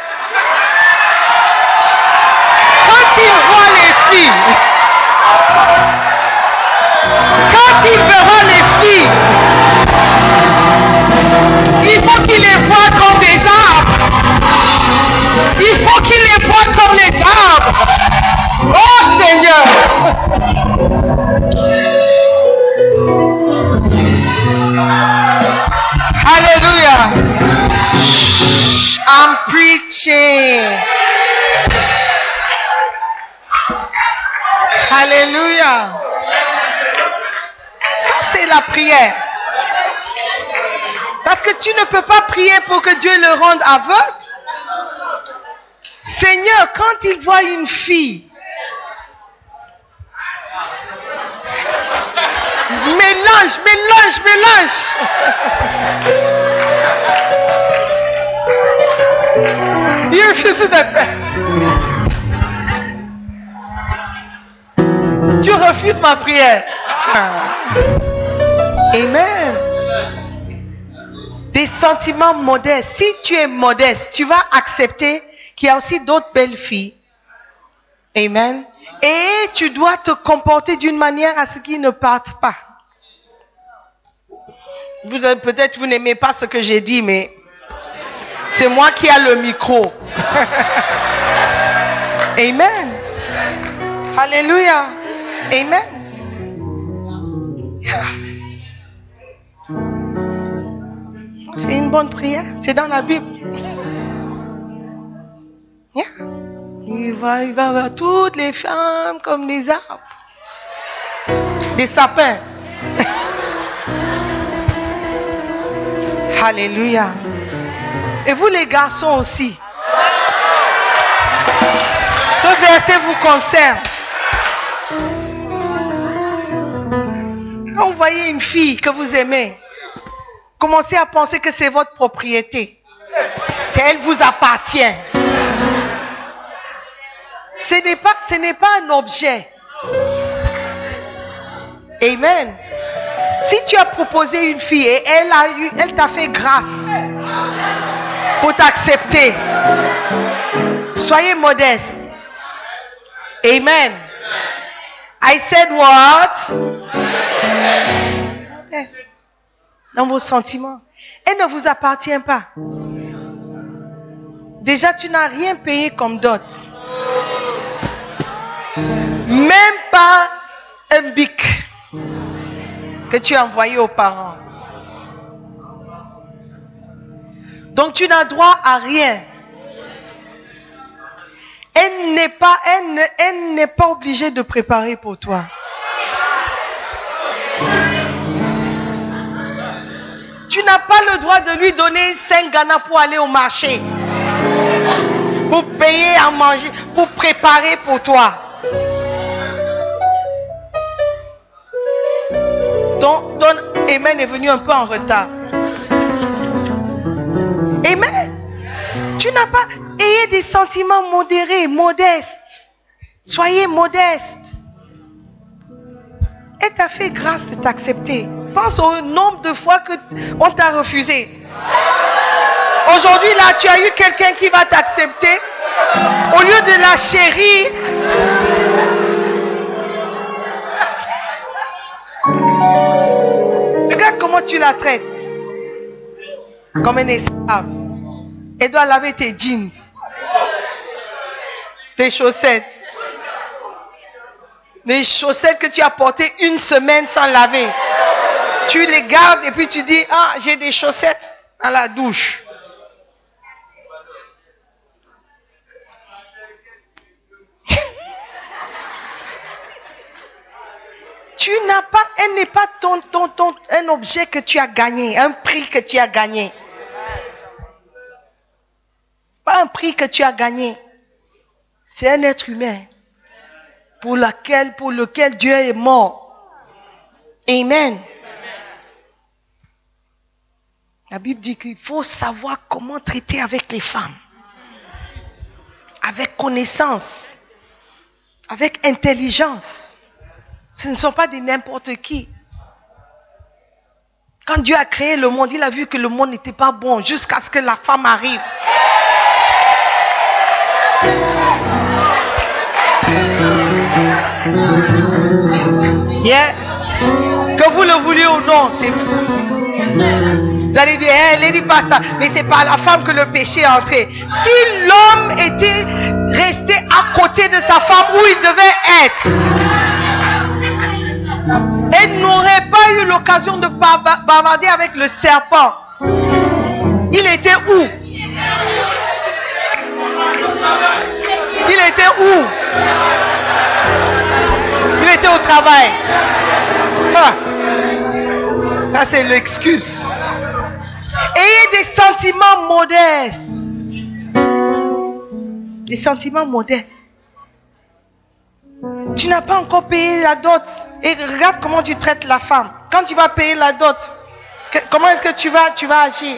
quand il voit les filles, quand il verra les filles, il faut qu'il les voie comme des arbres. Il faut qu'il les voie comme les arbres. Oh Seigneur. Hallelujah. Shh, I'm preaching. Hallelujah. Ça c'est la prière. Parce que tu ne peux pas prier pour que Dieu le rende aveugle. Seigneur, quand il voit une fille, mélange. You refuse that. Tu refuses ma prière. Amen. Des sentiments modestes. Si tu es modeste, tu vas accepter qu'il y a aussi d'autres belles filles. Amen. Et tu dois te comporter d'une manière à ce qu'ils ne partent pas. Peut-être vous n'aimez pas ce que j'ai dit, mais c'est moi qui ai le micro. Amen. Alléluia. Amen. C'est une bonne prière. C'est dans la Bible. Yeah. Il va voir toutes les femmes comme des arbres. Des sapins. Alléluia. Et vous les garçons aussi. Ce verset vous concerne. Quand vous voyez une fille que vous aimez, commencez à penser que c'est votre propriété. Qu'elle vous appartient. Ce n'est pas un objet. Amen. Si tu as proposé une fille et elle t'a fait grâce pour t'accepter, soyez modeste. Amen. I said what? Modeste. Dans vos sentiments. Elle ne vous appartient pas. Déjà, tu n'as rien payé comme dot. Même pas un bic que tu as envoyé aux parents. Donc tu n'as droit à rien. Elle n'est pas obligée de préparer pour toi. Tu n'as pas le droit de lui donner 5 Ghana pour aller au marché, pour payer à manger, pour préparer pour toi. Ton amen est venu un peu en retard. Amen. Tu n'as pas... Ayez des sentiments modérés, modestes. Soyez modestes. Elle t'a fait grâce de t'accepter. Pense au nombre de fois qu'on t'a refusé. Aujourd'hui, là, tu as eu quelqu'un qui va t'accepter. Au lieu de la chérir, regarde comment tu la traites. Comme un esclave. Elle doit laver tes jeans, tes chaussettes. Les chaussettes que tu as portées 1 semaine sans laver. Tu les gardes et puis tu dis, ah, j'ai des chaussettes à la douche. Tu n'as pas, elle n'est pas un objet que tu as gagné, un prix que tu as gagné. Pas un prix que tu as gagné. C'est un être humain pour lequel Dieu est mort. Amen. La Bible dit qu'il faut savoir comment traiter avec les femmes. Avec connaissance. Avec intelligence. Ce ne sont pas de n'importe qui. Quand Dieu a créé le monde, il a vu que le monde n'était pas bon jusqu'à ce que la femme arrive. Yeah. Que vous le vouliez ou non, c'est... Vous allez dire, hey, Lady Pastor, mais c'est par la femme que le péché est entré. Si l'homme était resté à côté de sa femme où il devait être, elle n'aurait pas eu l'occasion de bavarder avec le serpent. Il était où? Il était où? Il était au travail. Ah. Ça, c'est l'excuse. Ayez des sentiments modestes. Des sentiments modestes. Tu n'as pas encore payé la dot. Et regarde comment tu traites la femme. Quand tu vas payer la dot, comment est-ce que tu vas agir?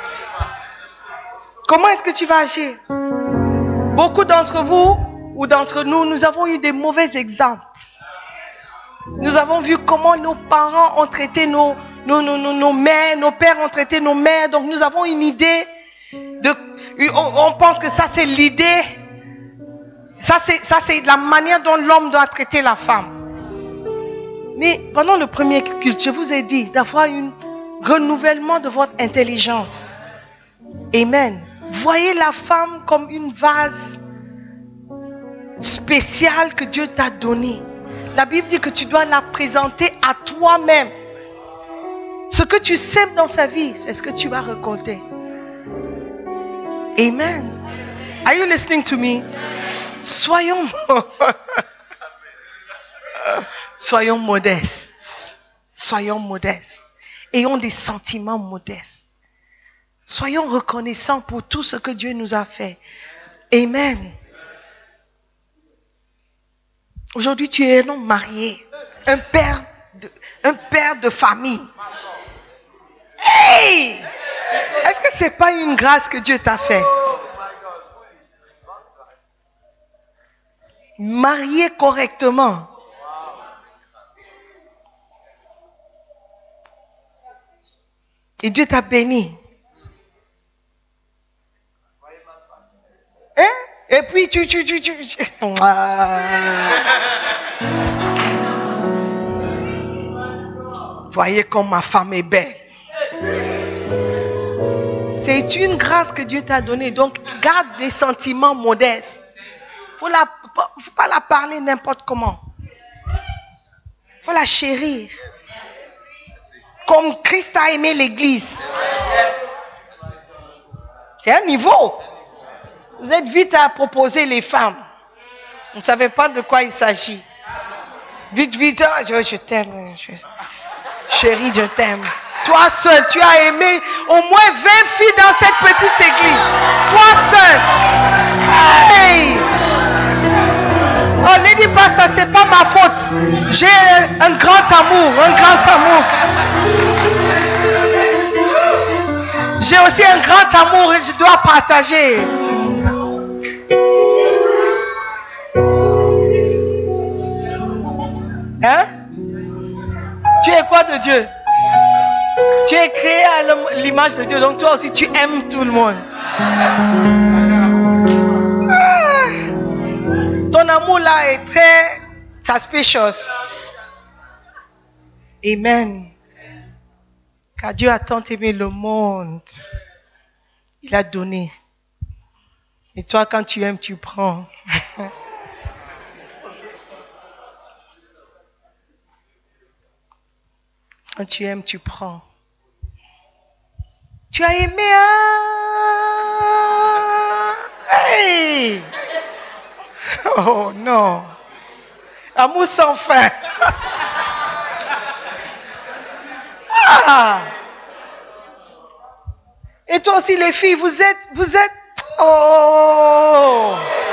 Comment est-ce que tu vas agir? Beaucoup d'entre vous ou d'entre nous, nous avons eu des mauvais exemples. Nous avons vu comment nos parents ont traité nos mères, nos pères ont traité nos mères. Donc nous avons une idée on pense que ça c'est l'idée. Ça c'est la manière dont l'homme doit traiter la femme. Mais pendant le premier culte, je vous ai dit d'avoir un renouvellement de votre intelligence. Amen. Voyez la femme comme une vase spéciale que Dieu t'a donnée. La Bible dit que tu dois la présenter à toi-même. Ce que tu sèmes dans sa vie, c'est ce que tu vas récolter. Amen. Are you listening to me? Soyons modestes. Soyons modestes. Ayons des sentiments modestes. Soyons reconnaissants pour tout ce que Dieu nous a fait. Amen. Aujourd'hui, tu es un homme marié, un père de famille. Hey! Est-ce que c'est pas une grâce que Dieu t'a fait? Marié correctement. Et Dieu t'a béni. Hein? Et puis Voyez comme ma femme est belle. C'est une grâce que Dieu t'a donnée. Donc, garde des sentiments modestes. Faut pas la parler n'importe comment. Faut la chérir. Comme Christ a aimé l'église. C'est un niveau. Vous êtes vite à proposer les femmes. Vous ne savez pas de quoi il s'agit. Vite, vite, je t'aime. Chérie, je t'aime. Toi seul, tu as aimé au moins 20 filles dans cette petite église. Toi seul. Hey! Oh, Lady Pastor, c'est pas ma faute. J'ai un grand amour, un grand amour. J'ai aussi un grand amour et je dois partager. Hein? Tu es quoi de Dieu? Tu es créé à l'image de Dieu, donc toi aussi tu aimes tout le monde. Ton amour là est très suspicious. Amen. Car Dieu a tant aimé le monde. Il a donné. Et toi, quand tu aimes, tu prends. Quand tu aimes, tu prends. Tu as aimé, hein? Hey! Oh non! Amour sans fin. Ah! Et toi aussi, les filles, vous êtes, oh!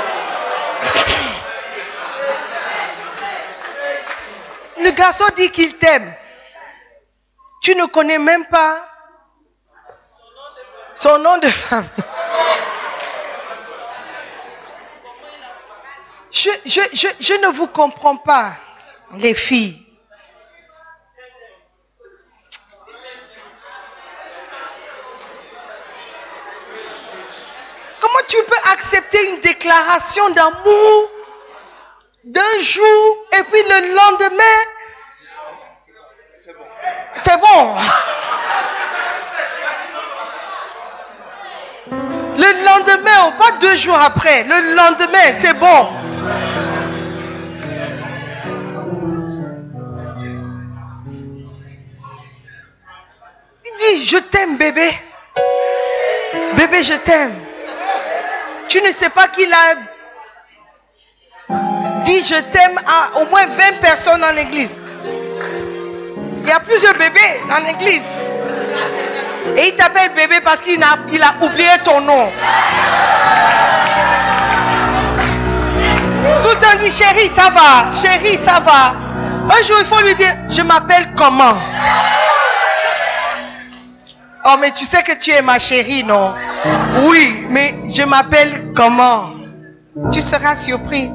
Le garçon dit qu'il t'aime. Tu ne connais même pas son nom de femme. Je ne vous comprends pas, les filles. Comment tu peux accepter une déclaration d'amour d'un jour et puis le lendemain, c'est bon. Le lendemain, pas 2 jours après, le lendemain, c'est bon. Il dit, je t'aime bébé. Bébé, je t'aime. Tu ne sais pas qu'il a dit je t'aime à au moins 20 personnes dans l'église. Il y a plusieurs bébés dans l'église. Et il t'appelle bébé parce qu'il a oublié ton nom. Tout le temps dit chérie, ça va. Chérie, ça va. Un jour, il faut lui dire, je m'appelle comment? Oh, mais tu sais que tu es ma chérie, non? Oui, mais je m'appelle comment? Tu seras surpris.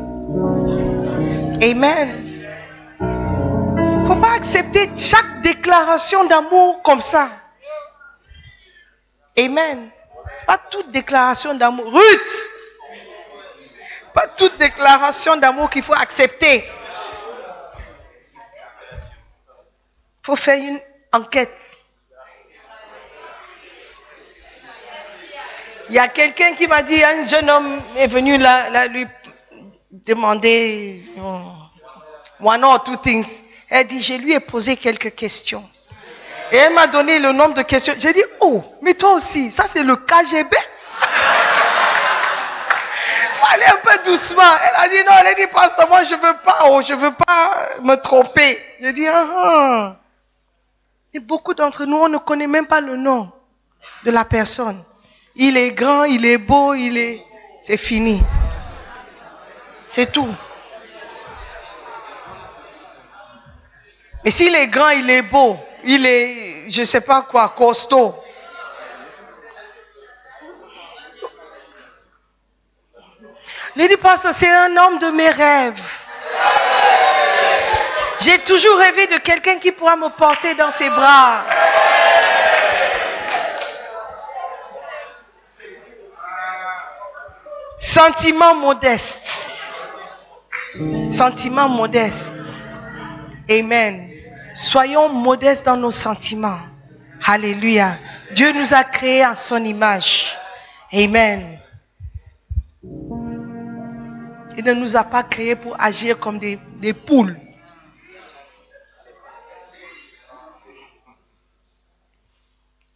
Amen. Faut pas accepter chaque déclaration d'amour comme ça. Amen. Pas toute déclaration d'amour. Ruth! Pas toute déclaration d'amour qu'il faut accepter. Il faut faire une enquête. Il y a quelqu'un qui m'a dit, un jeune homme est venu là lui demander one or two things. Elle dit, je lui ai posé quelques questions. Et elle m'a donné le nombre de questions. J'ai dit, oh, mais toi aussi, ça c'est le KGB. Faut aller un peu doucement. Elle a dit, non, elle a dit, pasteur, moi je veux pas me tromper. J'ai dit, ah. Et beaucoup d'entre nous, on ne connaît même pas le nom de la personne. Il est grand, il est beau, c'est fini. C'est tout. Mais s'il est grand, il est beau, il est, je sais pas quoi, costaud. Lady Pastor, c'est un homme de mes rêves. J'ai toujours rêvé de quelqu'un qui pourra me porter dans ses bras. Sentiment modeste. Sentiment modeste. Amen. Soyons modestes dans nos sentiments. Alléluia. Dieu nous a créés en son image. Amen. Il ne nous a pas créés pour agir comme des poules.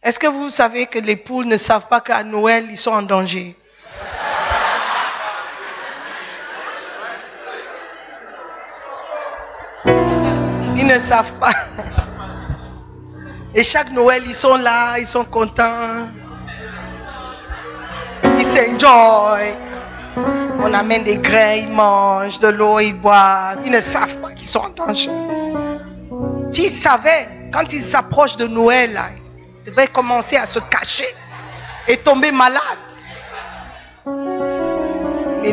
Est-ce que vous savez que les poules ne savent pas qu'à Noël, ils sont en danger? Ils ne savent pas. Et chaque Noël, ils sont là, ils sont contents. Ils s'enjoy. On amène des grains, ils mangent de l'eau, ils boivent. Ils ne savent pas qu'ils sont en danger. S'ils savaient, quand ils s'approchent de Noël, là, ils devaient commencer à se cacher et tomber malades. Mais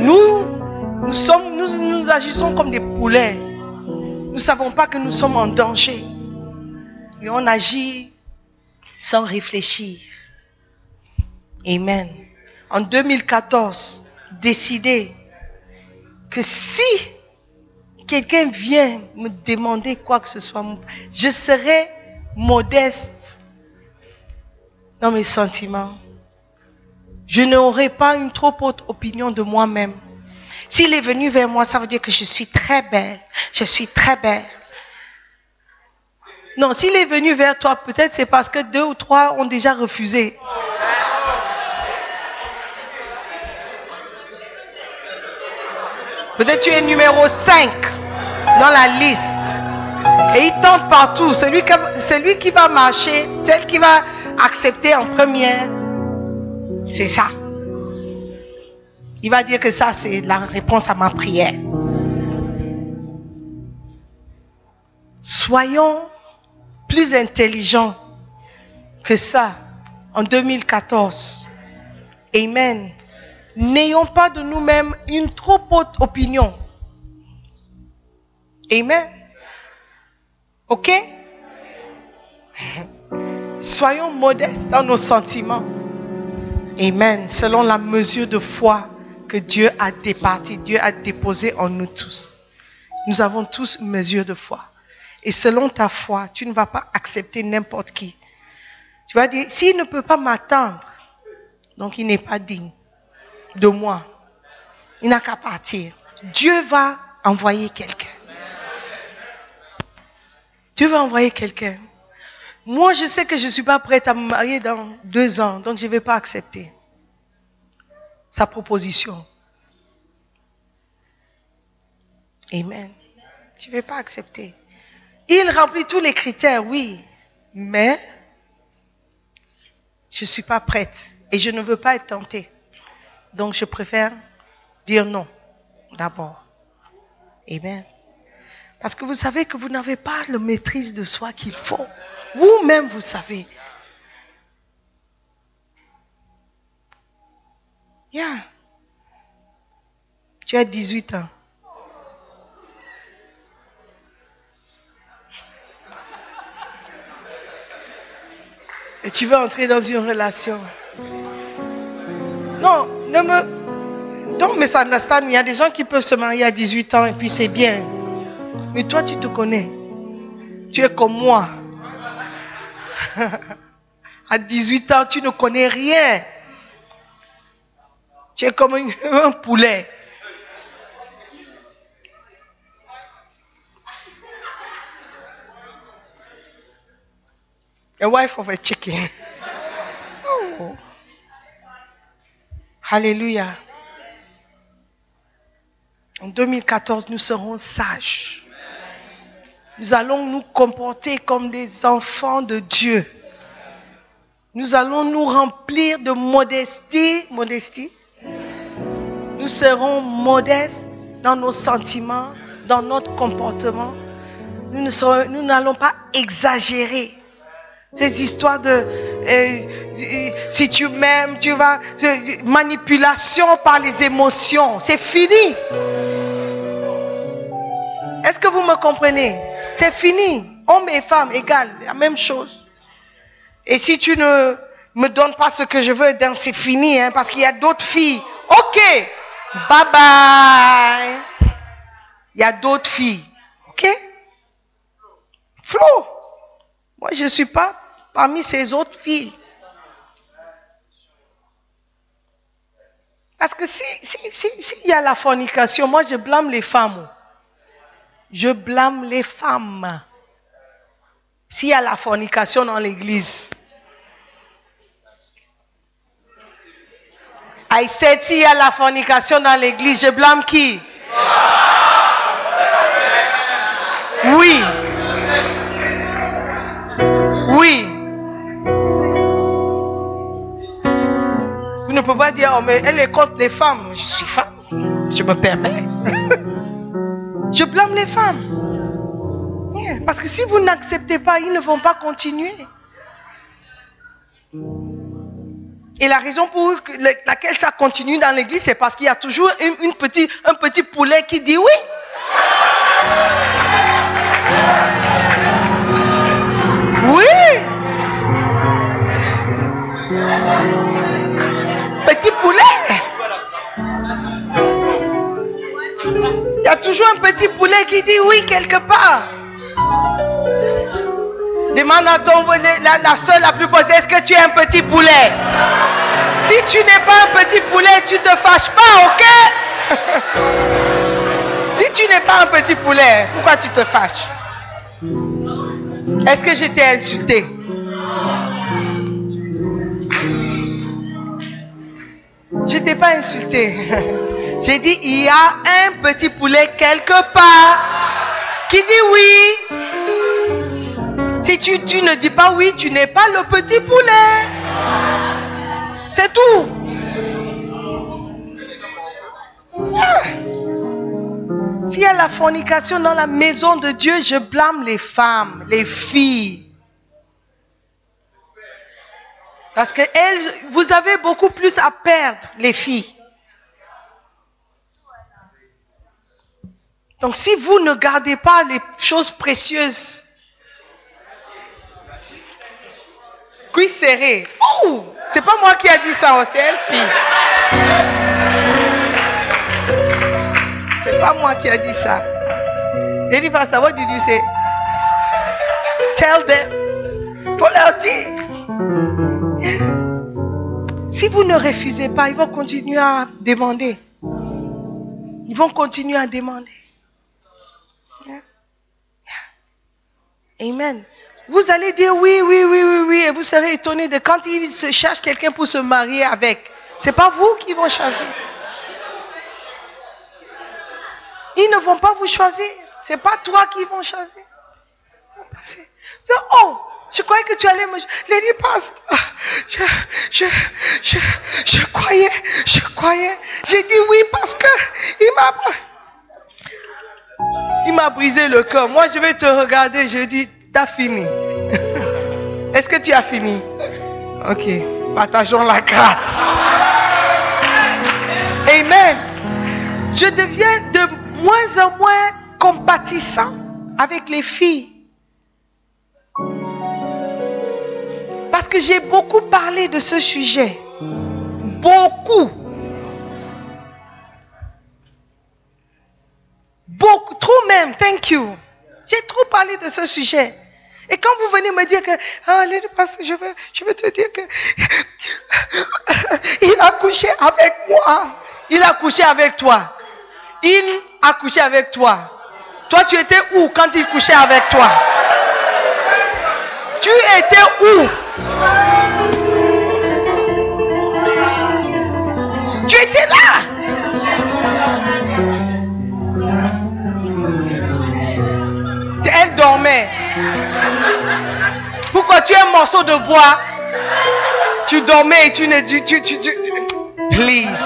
nous agissons comme des poulets. Nous ne savons pas que nous sommes en danger. Et on agit sans réfléchir. Amen. En 2014, décidez que si quelqu'un vient me demander quoi que ce soit, je serai modeste dans mes sentiments. Je n'aurai pas une trop haute opinion de moi-même. S'il est venu vers moi, ça veut dire que je suis très belle. Je suis très belle. Non, s'il est venu vers toi, peut-être c'est parce que 2 ou 3 ont déjà refusé. Peut-être tu es numéro 5 dans la liste. Et il tente partout. Celui qui va marcher, celle qui va accepter en première, c'est ça. Il va dire que ça, c'est la réponse à ma prière. Soyons plus intelligents que ça en 2014. Amen. N'ayons pas de nous-mêmes une trop haute opinion. Amen. Ok? Soyons modestes dans nos sentiments. Amen. Selon la mesure de foi que Dieu a départie, Dieu a déposé en nous tous. Nous avons tous une mesure de foi. Et selon ta foi, tu ne vas pas accepter n'importe qui. Tu vas dire, s'il ne peut pas m'attendre, donc il n'est pas digne de moi. Il n'a qu'à partir. Dieu va envoyer quelqu'un. Dieu va envoyer quelqu'un. Moi, je sais que je ne suis pas prête à me marier dans 2 ans, donc je ne vais pas accepter sa proposition. Amen. Je ne vais pas accepter. Il remplit tous les critères, oui, mais je ne suis pas prête et je ne veux pas être tentée. Donc, je préfère dire non d'abord. Amen. Parce que vous savez que vous n'avez pas la maîtrise de soi qu'il faut. Vous-même, vous savez. Yeah. Tu as 18 ans. Et tu veux entrer dans une relation. Non, don't misunderstand. Il y a des gens qui peuvent se marier à 18 ans et puis c'est bien. Mais toi, tu te connais. Tu es comme moi. À 18 ans, tu ne connais rien. Tu es comme un poulet. A wife of a chicken. Oh. Alléluia. En 2014, nous serons sages. Nous allons nous comporter comme des enfants de Dieu. Nous allons nous remplir de modestie. Modestie. Nous serons modestes dans nos sentiments, dans notre comportement. Nous n'allons pas exagérer. Ces histoires de si tu m'aimes, tu vas manipulation par les émotions, c'est fini. Est-ce que vous me comprenez? C'est fini. Hommes et femmes égales, la même chose. Et si tu ne me donnes pas ce que je veux, donc c'est fini, hein, parce qu'il y a d'autres filles. Ok, bye bye. Il y a d'autres filles. Ok? Flo. Moi, je ne suis pas parmi ces autres filles. Parce que s'il y a la fornication, moi, je blâme les femmes. Je blâme les femmes. S'il y a la fornication dans l'église. I said, s'il y a la fornication dans l'église, je blâme qui? Oui. Oui. Vous ne pouvez pas dire, oh, mais elle est contre les femmes. Je suis femme. Je me permets. Je blâme les femmes. Yeah. Parce que si vous n'acceptez pas, ils ne vont pas continuer. Et la raison pour laquelle ça continue dans l'église, c'est parce qu'il y a toujours un petit poulet qui dit oui. Oui. Petit poulet. Il y a toujours un petit poulet qui dit oui quelque part. Demande à ton la soeur la plus posée, est-ce que tu es un petit poulet? Si tu n'es pas un petit poulet, tu te fâches pas, ok? Si tu n'es pas un petit poulet, pourquoi tu te fâches? Est-ce que je t'ai insulté? Je t'ai pas insulté. J'ai dit, il y a un petit poulet quelque part qui dit oui. Si tu ne dis pas oui, tu n'es pas le petit poulet. C'est tout. S'il y a la fornication dans la maison de Dieu, je blâme les femmes, les filles. Parce que vous avez beaucoup plus à perdre, les filles. Donc si vous ne gardez pas les choses précieuses, cuisse serrée. Oh, c'est pas moi qui a dit ça, c'est elle fille. C'est pas moi qui a dit ça. Lady Pastor, what did you say? Tell them. Faut leur dire. Si vous ne refusez pas, ils vont continuer à demander. Ils vont continuer à demander. Amen. Vous allez dire oui, et vous serez étonné de quand ils se cherchent quelqu'un pour se marier avec. C'est pas vous qui vont choisir. Ils ne vont pas vous choisir. C'est pas toi qui vont choisir. Oh, je croyais que tu allais me... Lady Pastor, je croyais. J'ai dit oui parce que il m'a brisé le cœur. Moi, je vais te regarder. Je dis, t'as fini. Est-ce que tu as fini? Ok. Partageons la grâce. Amen. Je deviens de moins en moins compatissant avec les filles. Parce que j'ai beaucoup parlé de ce sujet. Beaucoup. Beaucoup, trop même, thank you. J'ai trop parlé de ce sujet. Et quand vous venez me dire que, Lady Pastor, je veux te dire que il a couché avec moi. Il a couché avec toi. Il a couché avec toi. Toi, tu étais où quand il couchait avec toi? Tu étais où? Tu étais là. Elle dormait. Pourquoi tu es un morceau de bois? Tu dormais et tu ne dis... Please.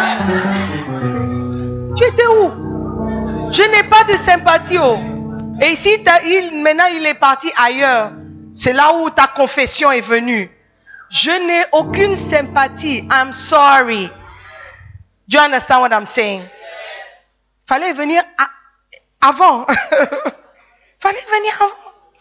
Tu étais où? Je n'ai pas de sympathie. Et ici, maintenant il est parti ailleurs. C'est là où ta confession est venue. Je n'ai aucune sympathie. I'm sorry. Do you understand what I'm saying? Fallait venir avant. Fallait venir avant.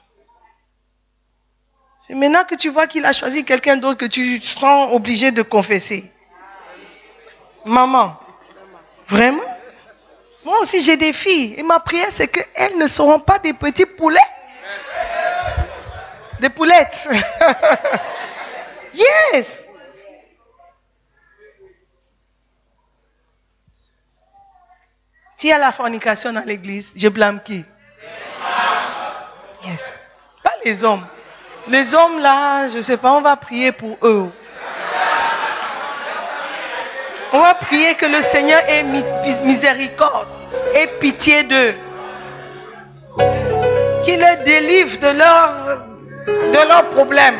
C'est maintenant que tu vois qu'il a choisi quelqu'un d'autre que tu sens obligé de confesser. Maman, vraiment? Moi aussi j'ai des filles. Et ma prière c'est qu'elles ne seront pas des petits poulets. Des poulettes. Yes. S'il y a la fornication dans l'église, je blâme qui? Yes. Pas les hommes. Les hommes là, je ne sais pas, on va prier pour eux. On va prier que le Seigneur ait miséricorde et pitié d'eux. Qu'il les délivre de leurs problèmes.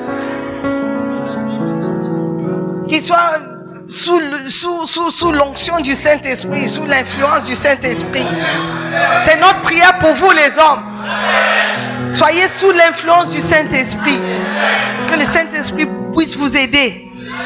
Qu'ils soient sous l'onction du Saint-Esprit, sous l'influence du Saint-Esprit. C'est notre prière pour vous les hommes. Soyez sous l'influence du Saint-Esprit. Que le Saint-Esprit puisse vous aider.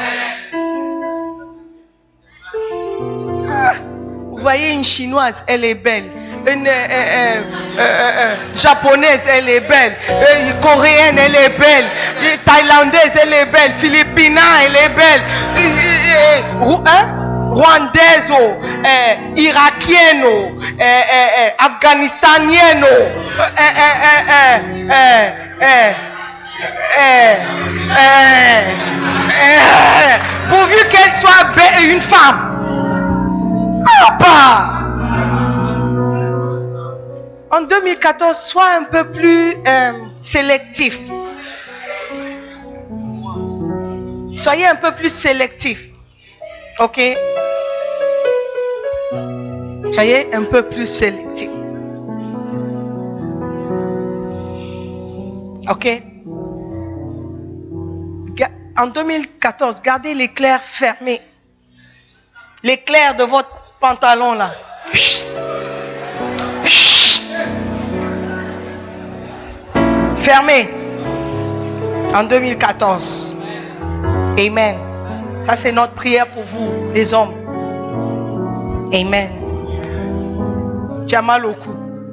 Vous voyez une Chinoise, elle est belle. Une Japonaise, elle est belle. Une Coréenne, elle est belle. Une Thaïlandaise, elle est belle. Philippine, elle est belle. Rwandaise, Irakienne, Afghanistanienne, pourvu qu'elle soit belle, une femme. En 2014, sois un peu plus sélectif. Soyez un peu plus sélectif. Ok? Soyez un peu plus sélectif. Ok? En 2014, gardez l'éclair fermé. L'éclair de votre pantalon là. Fermé. En 2014. Amen. Ça c'est notre prière pour vous, les hommes. Amen. Tu as mal au cou.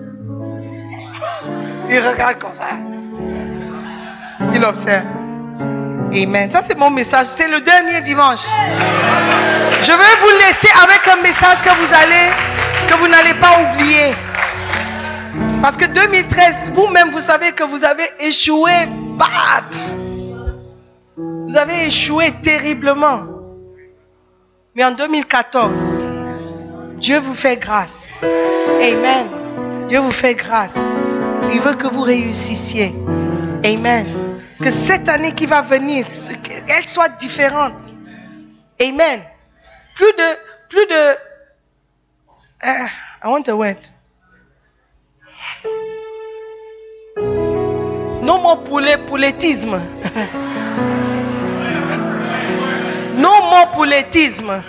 Il regarde comme ça. Il observe. Amen. Ça c'est mon message. C'est le dernier dimanche. Je vais vous laisser avec un message que vous n'allez pas oublier. Parce que 2013, vous-même, vous savez que vous avez échoué bad. Vous avez échoué terriblement. Mais en 2014, Dieu vous fait grâce. Amen. Dieu vous fait grâce. Il veut que vous réussissiez. Amen. Que cette année qui va venir, elle soit différente. Amen. Plus de I want a word. No more poulettisme. No more poulettisme.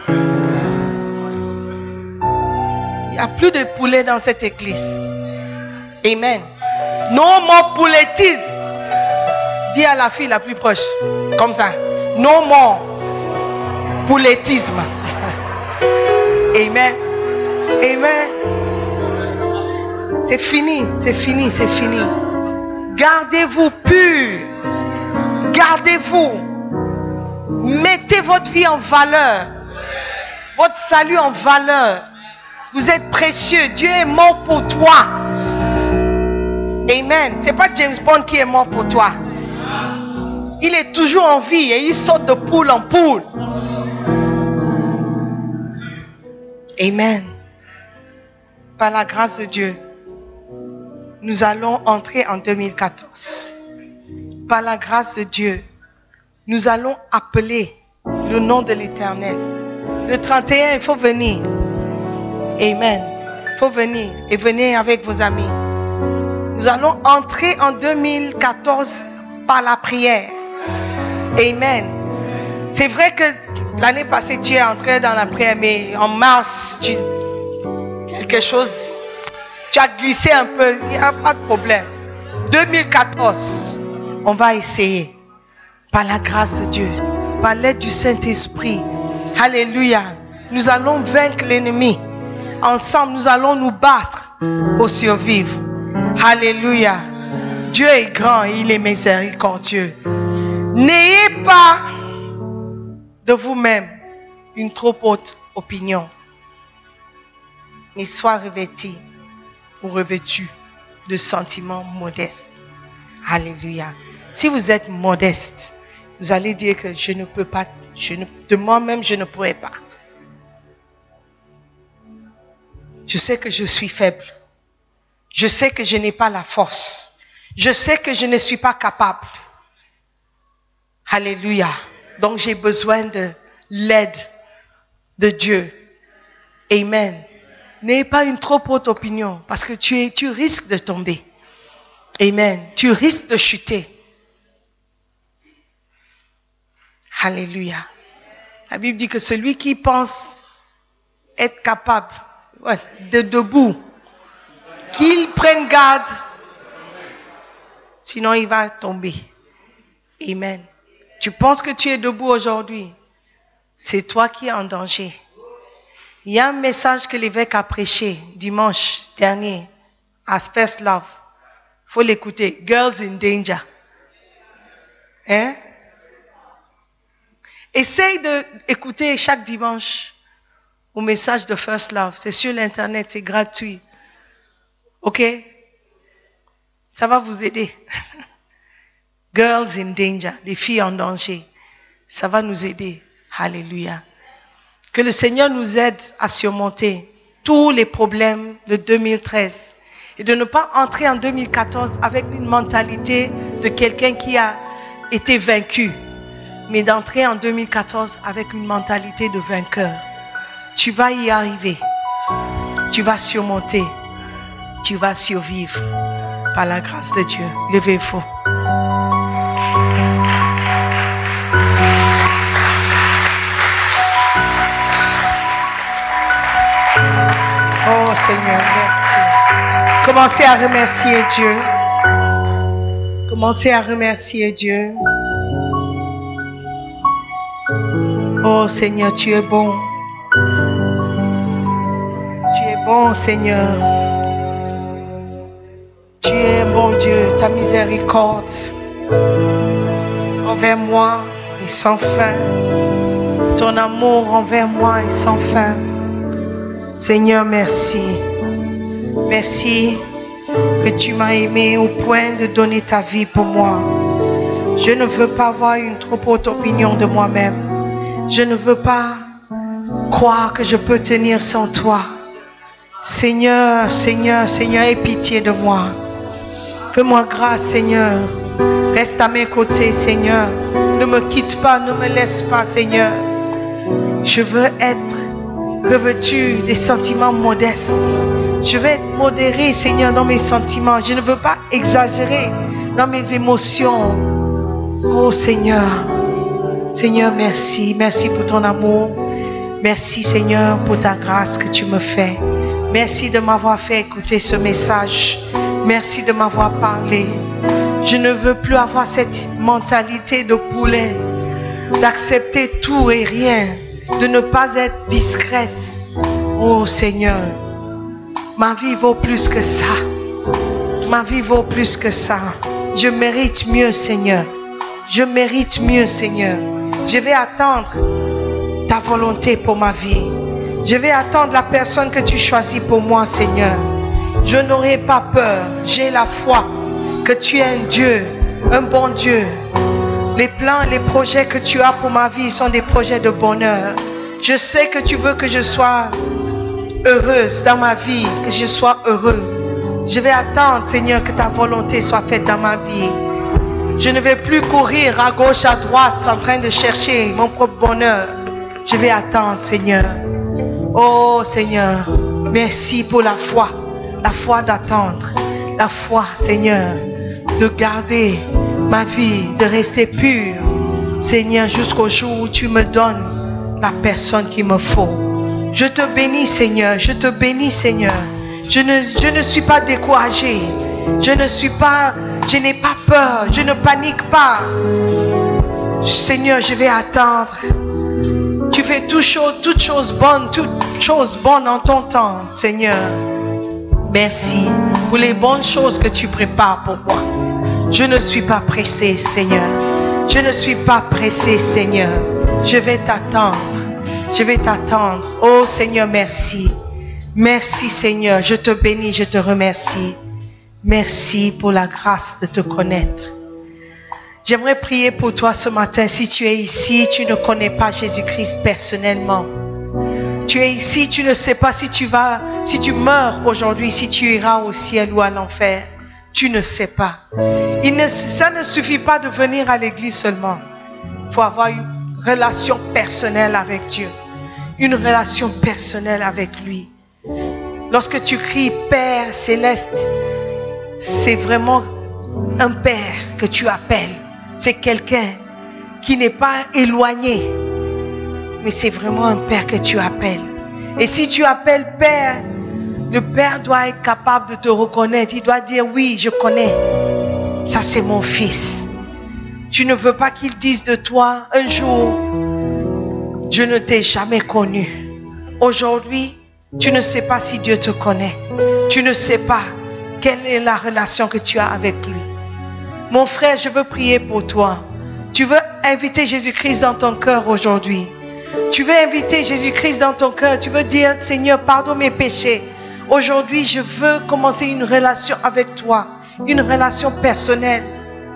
Il n'y a plus de poulet dans cette église. Amen. No more poulettisme. Dis à la fille la plus proche. Comme ça. No more poulettisme. Amen. Amen. C'est fini, c'est fini, c'est fini. Gardez-vous pur. Gardez-vous. Mettez votre vie en valeur. Votre salut en valeur. Vous êtes précieux. Dieu est mort pour toi. Amen. C'est pas James Bond qui est mort pour toi. Il est toujours en vie et il saute de poule en poule. Amen. Par la grâce de Dieu, nous allons entrer en 2014. Par la grâce de Dieu, nous allons appeler le nom de l'Éternel. Le 31, il faut venir. Amen. Il faut venir et venez avec vos amis. Nous allons entrer en 2014 par la prière. Amen. C'est vrai que l'année passée, tu es entré dans la prière, mais en mars, quelque chose, tu as glissé un peu, il n'y a pas de problème. 2014, on va essayer, par la grâce de Dieu, par l'aide du Saint-Esprit. Alléluia. Nous allons vaincre l'ennemi. Ensemble, nous allons nous battre pour survivre. Alléluia. Dieu est grand et il est miséricordieux. N'ayez pas de vous-même une trop haute opinion, mais sois revêtu ou revêtu de sentiments modestes. Alléluia. Si vous êtes modeste, vous allez dire que je ne peux pas, de moi-même je ne pourrais pas. Je sais que je suis faible. Je sais que je n'ai pas la force. Je sais que je ne suis pas capable. Alléluia. Donc j'ai besoin de l'aide de Dieu. Amen. N'ayez pas une trop haute opinion parce que tu risques de tomber. Amen. Tu risques de chuter. Alléluia. La Bible dit que celui qui pense être capable de debout, qu'il prenne garde, sinon il va tomber. Amen. Tu penses que tu es debout aujourd'hui, c'est toi qui es en danger. Il y a un message que l'évêque a prêché dimanche dernier à First Love. Faut l'écouter. Girls in danger. Hein? Essaye d'écouter chaque dimanche au message de First Love. C'est sur l'internet, c'est gratuit. Ok? Ça va vous aider. Girls in danger, les filles en danger. Ça va nous aider. Alléluia. Que le Seigneur nous aide à surmonter tous les problèmes de 2013 et de ne pas entrer en 2014 avec une mentalité de quelqu'un qui a été vaincu, mais d'entrer en 2014 avec une mentalité de vainqueur. Tu vas y arriver. Tu vas surmonter. Tu vas survivre par la grâce de Dieu. Levez-vous. Oh Seigneur, merci. Commencez à remercier Dieu. Commencez à remercier Dieu. Oh Seigneur, tu es bon. Tu es bon, Seigneur. Tu es un bon Dieu. Ta miséricorde envers moi est sans fin. Ton amour envers moi est sans fin. Seigneur, merci. Merci que tu m'as aimé au point de donner ta vie pour moi. Je ne veux pas avoir une trop haute opinion de moi-même. Je ne veux pas croire que je peux tenir sans toi. Seigneur, Seigneur, Seigneur, aie pitié de moi. Fais-moi grâce, Seigneur. Reste à mes côtés, Seigneur. Ne me quitte pas, ne me laisse pas, Seigneur. Je veux être revêtu des sentiments modestes. Je veux être modéré, Seigneur, dans mes sentiments. Je ne veux pas exagérer dans mes émotions. Oh Seigneur, Seigneur, merci. Merci pour ton amour. Merci, Seigneur, pour ta grâce que tu me fais. Merci de m'avoir fait écouter ce message. Merci de m'avoir parlé. Je ne veux plus avoir cette mentalité de poulet, d'accepter tout et rien, de ne pas être discrète. Oh Seigneur, ma vie vaut plus que ça. Ma vie vaut plus que ça. Je mérite mieux, Seigneur. Je mérite mieux, Seigneur. Je vais attendre ta volonté pour ma vie. Je vais attendre la personne que tu choisis pour moi, Seigneur. Je n'aurai pas peur. J'ai la foi que tu es un Dieu, un bon Dieu. Les plans, les projets que tu as pour ma vie sont des projets de bonheur. Je sais que tu veux que je sois heureuse dans ma vie, que je sois heureux. Je vais attendre, Seigneur, que ta volonté soit faite dans ma vie. Je ne vais plus courir à gauche, à droite, en train de chercher mon propre bonheur. Je vais attendre, Seigneur. Oh, Seigneur, merci pour la foi d'attendre, la foi, Seigneur, de garder ma vie, de rester pure, Seigneur, jusqu'au jour où tu me donnes la personne qu'il me faut. Je te bénis, Seigneur, je te bénis, Seigneur. Je ne suis pas découragé. Je n'ai pas peur, je ne panique pas. Seigneur, je vais attendre. Tu fais toutes choses bonnes en ton temps, Seigneur. Merci pour les bonnes choses que tu prépares pour moi. Je ne suis pas pressé, Seigneur. Je ne suis pas pressé, Seigneur. Je vais t'attendre. Je vais t'attendre. Oh Seigneur, merci. Merci, Seigneur. Je te bénis, je te remercie. Merci pour la grâce de te connaître. J'aimerais prier pour toi ce matin. Si tu es ici, tu ne connais pas Jésus-Christ personnellement. Tu es ici, tu ne sais pas si tu meurs aujourd'hui, si tu iras au ciel ou à l'enfer. Tu ne sais pas. Ça ne suffit pas de venir à l'église seulement. Il faut avoir une relation personnelle avec Dieu. une relation personnelle avec lui. Lorsque tu cries Père céleste, c'est vraiment un Père que tu appelles. C'est quelqu'un qui n'est pas éloigné, mais c'est vraiment un Père que tu appelles. Et si tu appelles Père, le Père doit être capable de te reconnaître. Il doit dire oui, je connais. Ça c'est mon fils. Tu ne veux pas qu'il dise de toi un jour, je ne t'ai jamais connu. Aujourd'hui, tu ne sais pas si Dieu te connaît. Tu ne sais pas quelle est la relation que tu as avec lui. Mon frère, je veux prier pour toi. Tu veux inviter Jésus-Christ dans ton cœur aujourd'hui. Tu veux inviter Jésus-Christ dans ton cœur. Tu veux dire, Seigneur, pardonne mes péchés. Aujourd'hui, je veux commencer une relation avec toi. Une relation personnelle.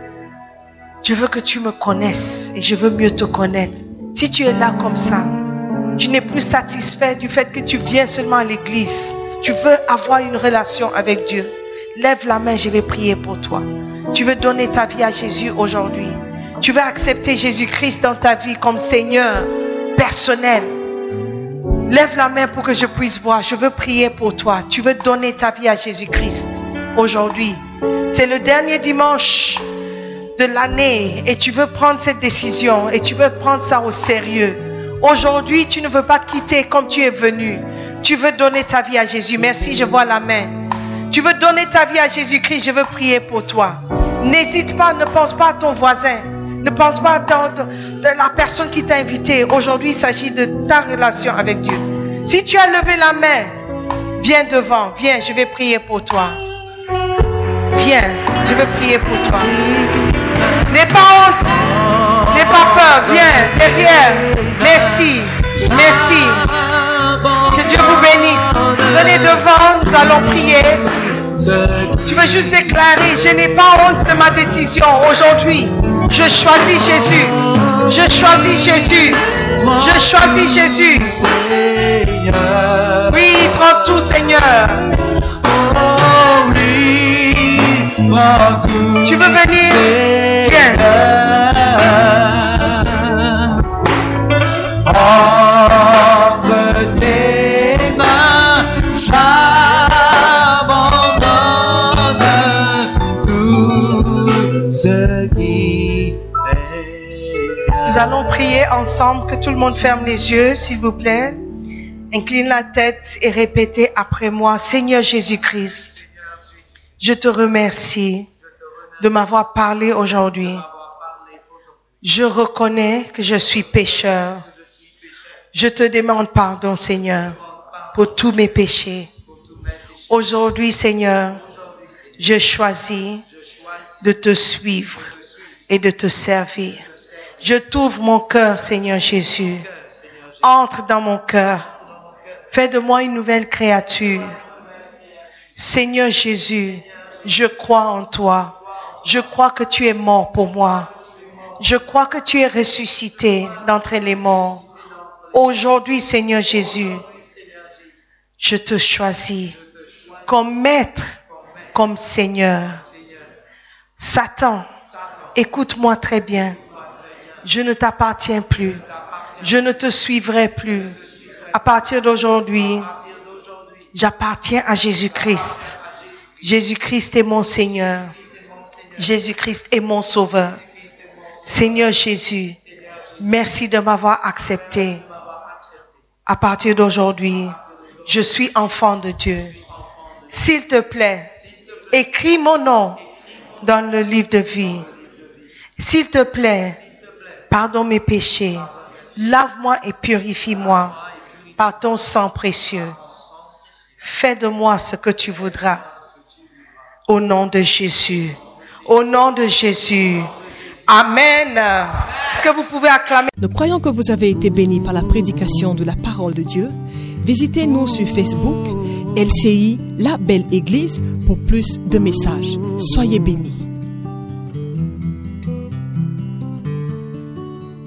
Je veux que tu me connaisses et je veux mieux te connaître. Si tu es là comme ça, tu n'es plus satisfait du fait que tu viens seulement à l'église. Tu veux avoir une relation avec Dieu. Lève la main, je vais prier pour toi. Tu veux donner ta vie à Jésus aujourd'hui. Tu veux accepter Jésus-Christ dans ta vie comme Seigneur personnel. Lève la main pour que je puisse voir. Je veux prier pour toi. Tu veux donner ta vie à Jésus-Christ aujourd'hui. C'est le dernier dimanche de l'année et tu veux prendre cette décision et tu veux prendre ça au sérieux. Aujourd'hui, tu ne veux pas quitter comme tu es venu. Tu veux donner ta vie à Jésus. Merci, je vois la main. Tu veux donner ta vie à Jésus-Christ, je veux prier pour toi. N'hésite pas, ne pense pas à ton voisin. Ne pense pas à la personne qui t'a invité. Aujourd'hui, il s'agit de ta relation avec Dieu. Si tu as levé la main, viens devant. Viens, je vais prier pour toi. Viens, je vais prier pour toi. N'aie pas honte. N'aie pas peur. Viens, derrière. Merci. Merci. Que Dieu vous bénisse. Venez devant, nous allons prier. Tu veux juste déclarer, je n'ai pas honte de ma décision aujourd'hui. Je choisis Jésus. Je choisis Jésus. Je choisis Jésus. Oui, prends tout, Seigneur. Tu veux venir? Viens. Entre tes mains, j'abandonne tout ce qui est. Nous allons prier ensemble, que tout le monde ferme les yeux, s'il vous plaît. Incline la tête et répétez après moi. Seigneur Jésus-Christ, je te remercie de m'avoir parlé aujourd'hui. Je reconnais que je suis pécheur. Je te demande pardon, Seigneur, pour tous mes péchés. Aujourd'hui, Seigneur, je choisis de te suivre et de te servir. Je t'ouvre mon cœur, Seigneur Jésus. Entre dans mon cœur. Fais de moi une nouvelle créature. Seigneur Jésus, je crois en toi. Je crois que tu es mort pour moi. Je crois que tu es ressuscité d'entre les morts. Aujourd'hui, Seigneur Jésus, je te choisis comme maître, comme Seigneur. Satan, écoute-moi très bien. Je ne t'appartiens plus. Je ne te suivrai plus. À partir d'aujourd'hui, j'appartiens à Jésus-Christ. Jésus-Christ est mon Seigneur. Jésus-Christ est mon Sauveur. Seigneur Jésus, merci de m'avoir accepté. À partir d'aujourd'hui, je suis enfant de Dieu. S'il te plaît, écris mon nom dans le livre de vie. S'il te plaît, pardonne mes péchés. Lave-moi et purifie-moi par ton sang précieux. Fais de moi ce que tu voudras. Au nom de Jésus. Au nom de Jésus. Amen. Est-ce que vous pouvez acclamer? Nous croyons que vous avez été bénis par la prédication de la parole de Dieu. Visitez-nous sur Facebook, LCI, La Belle Église, pour plus de messages. Soyez bénis.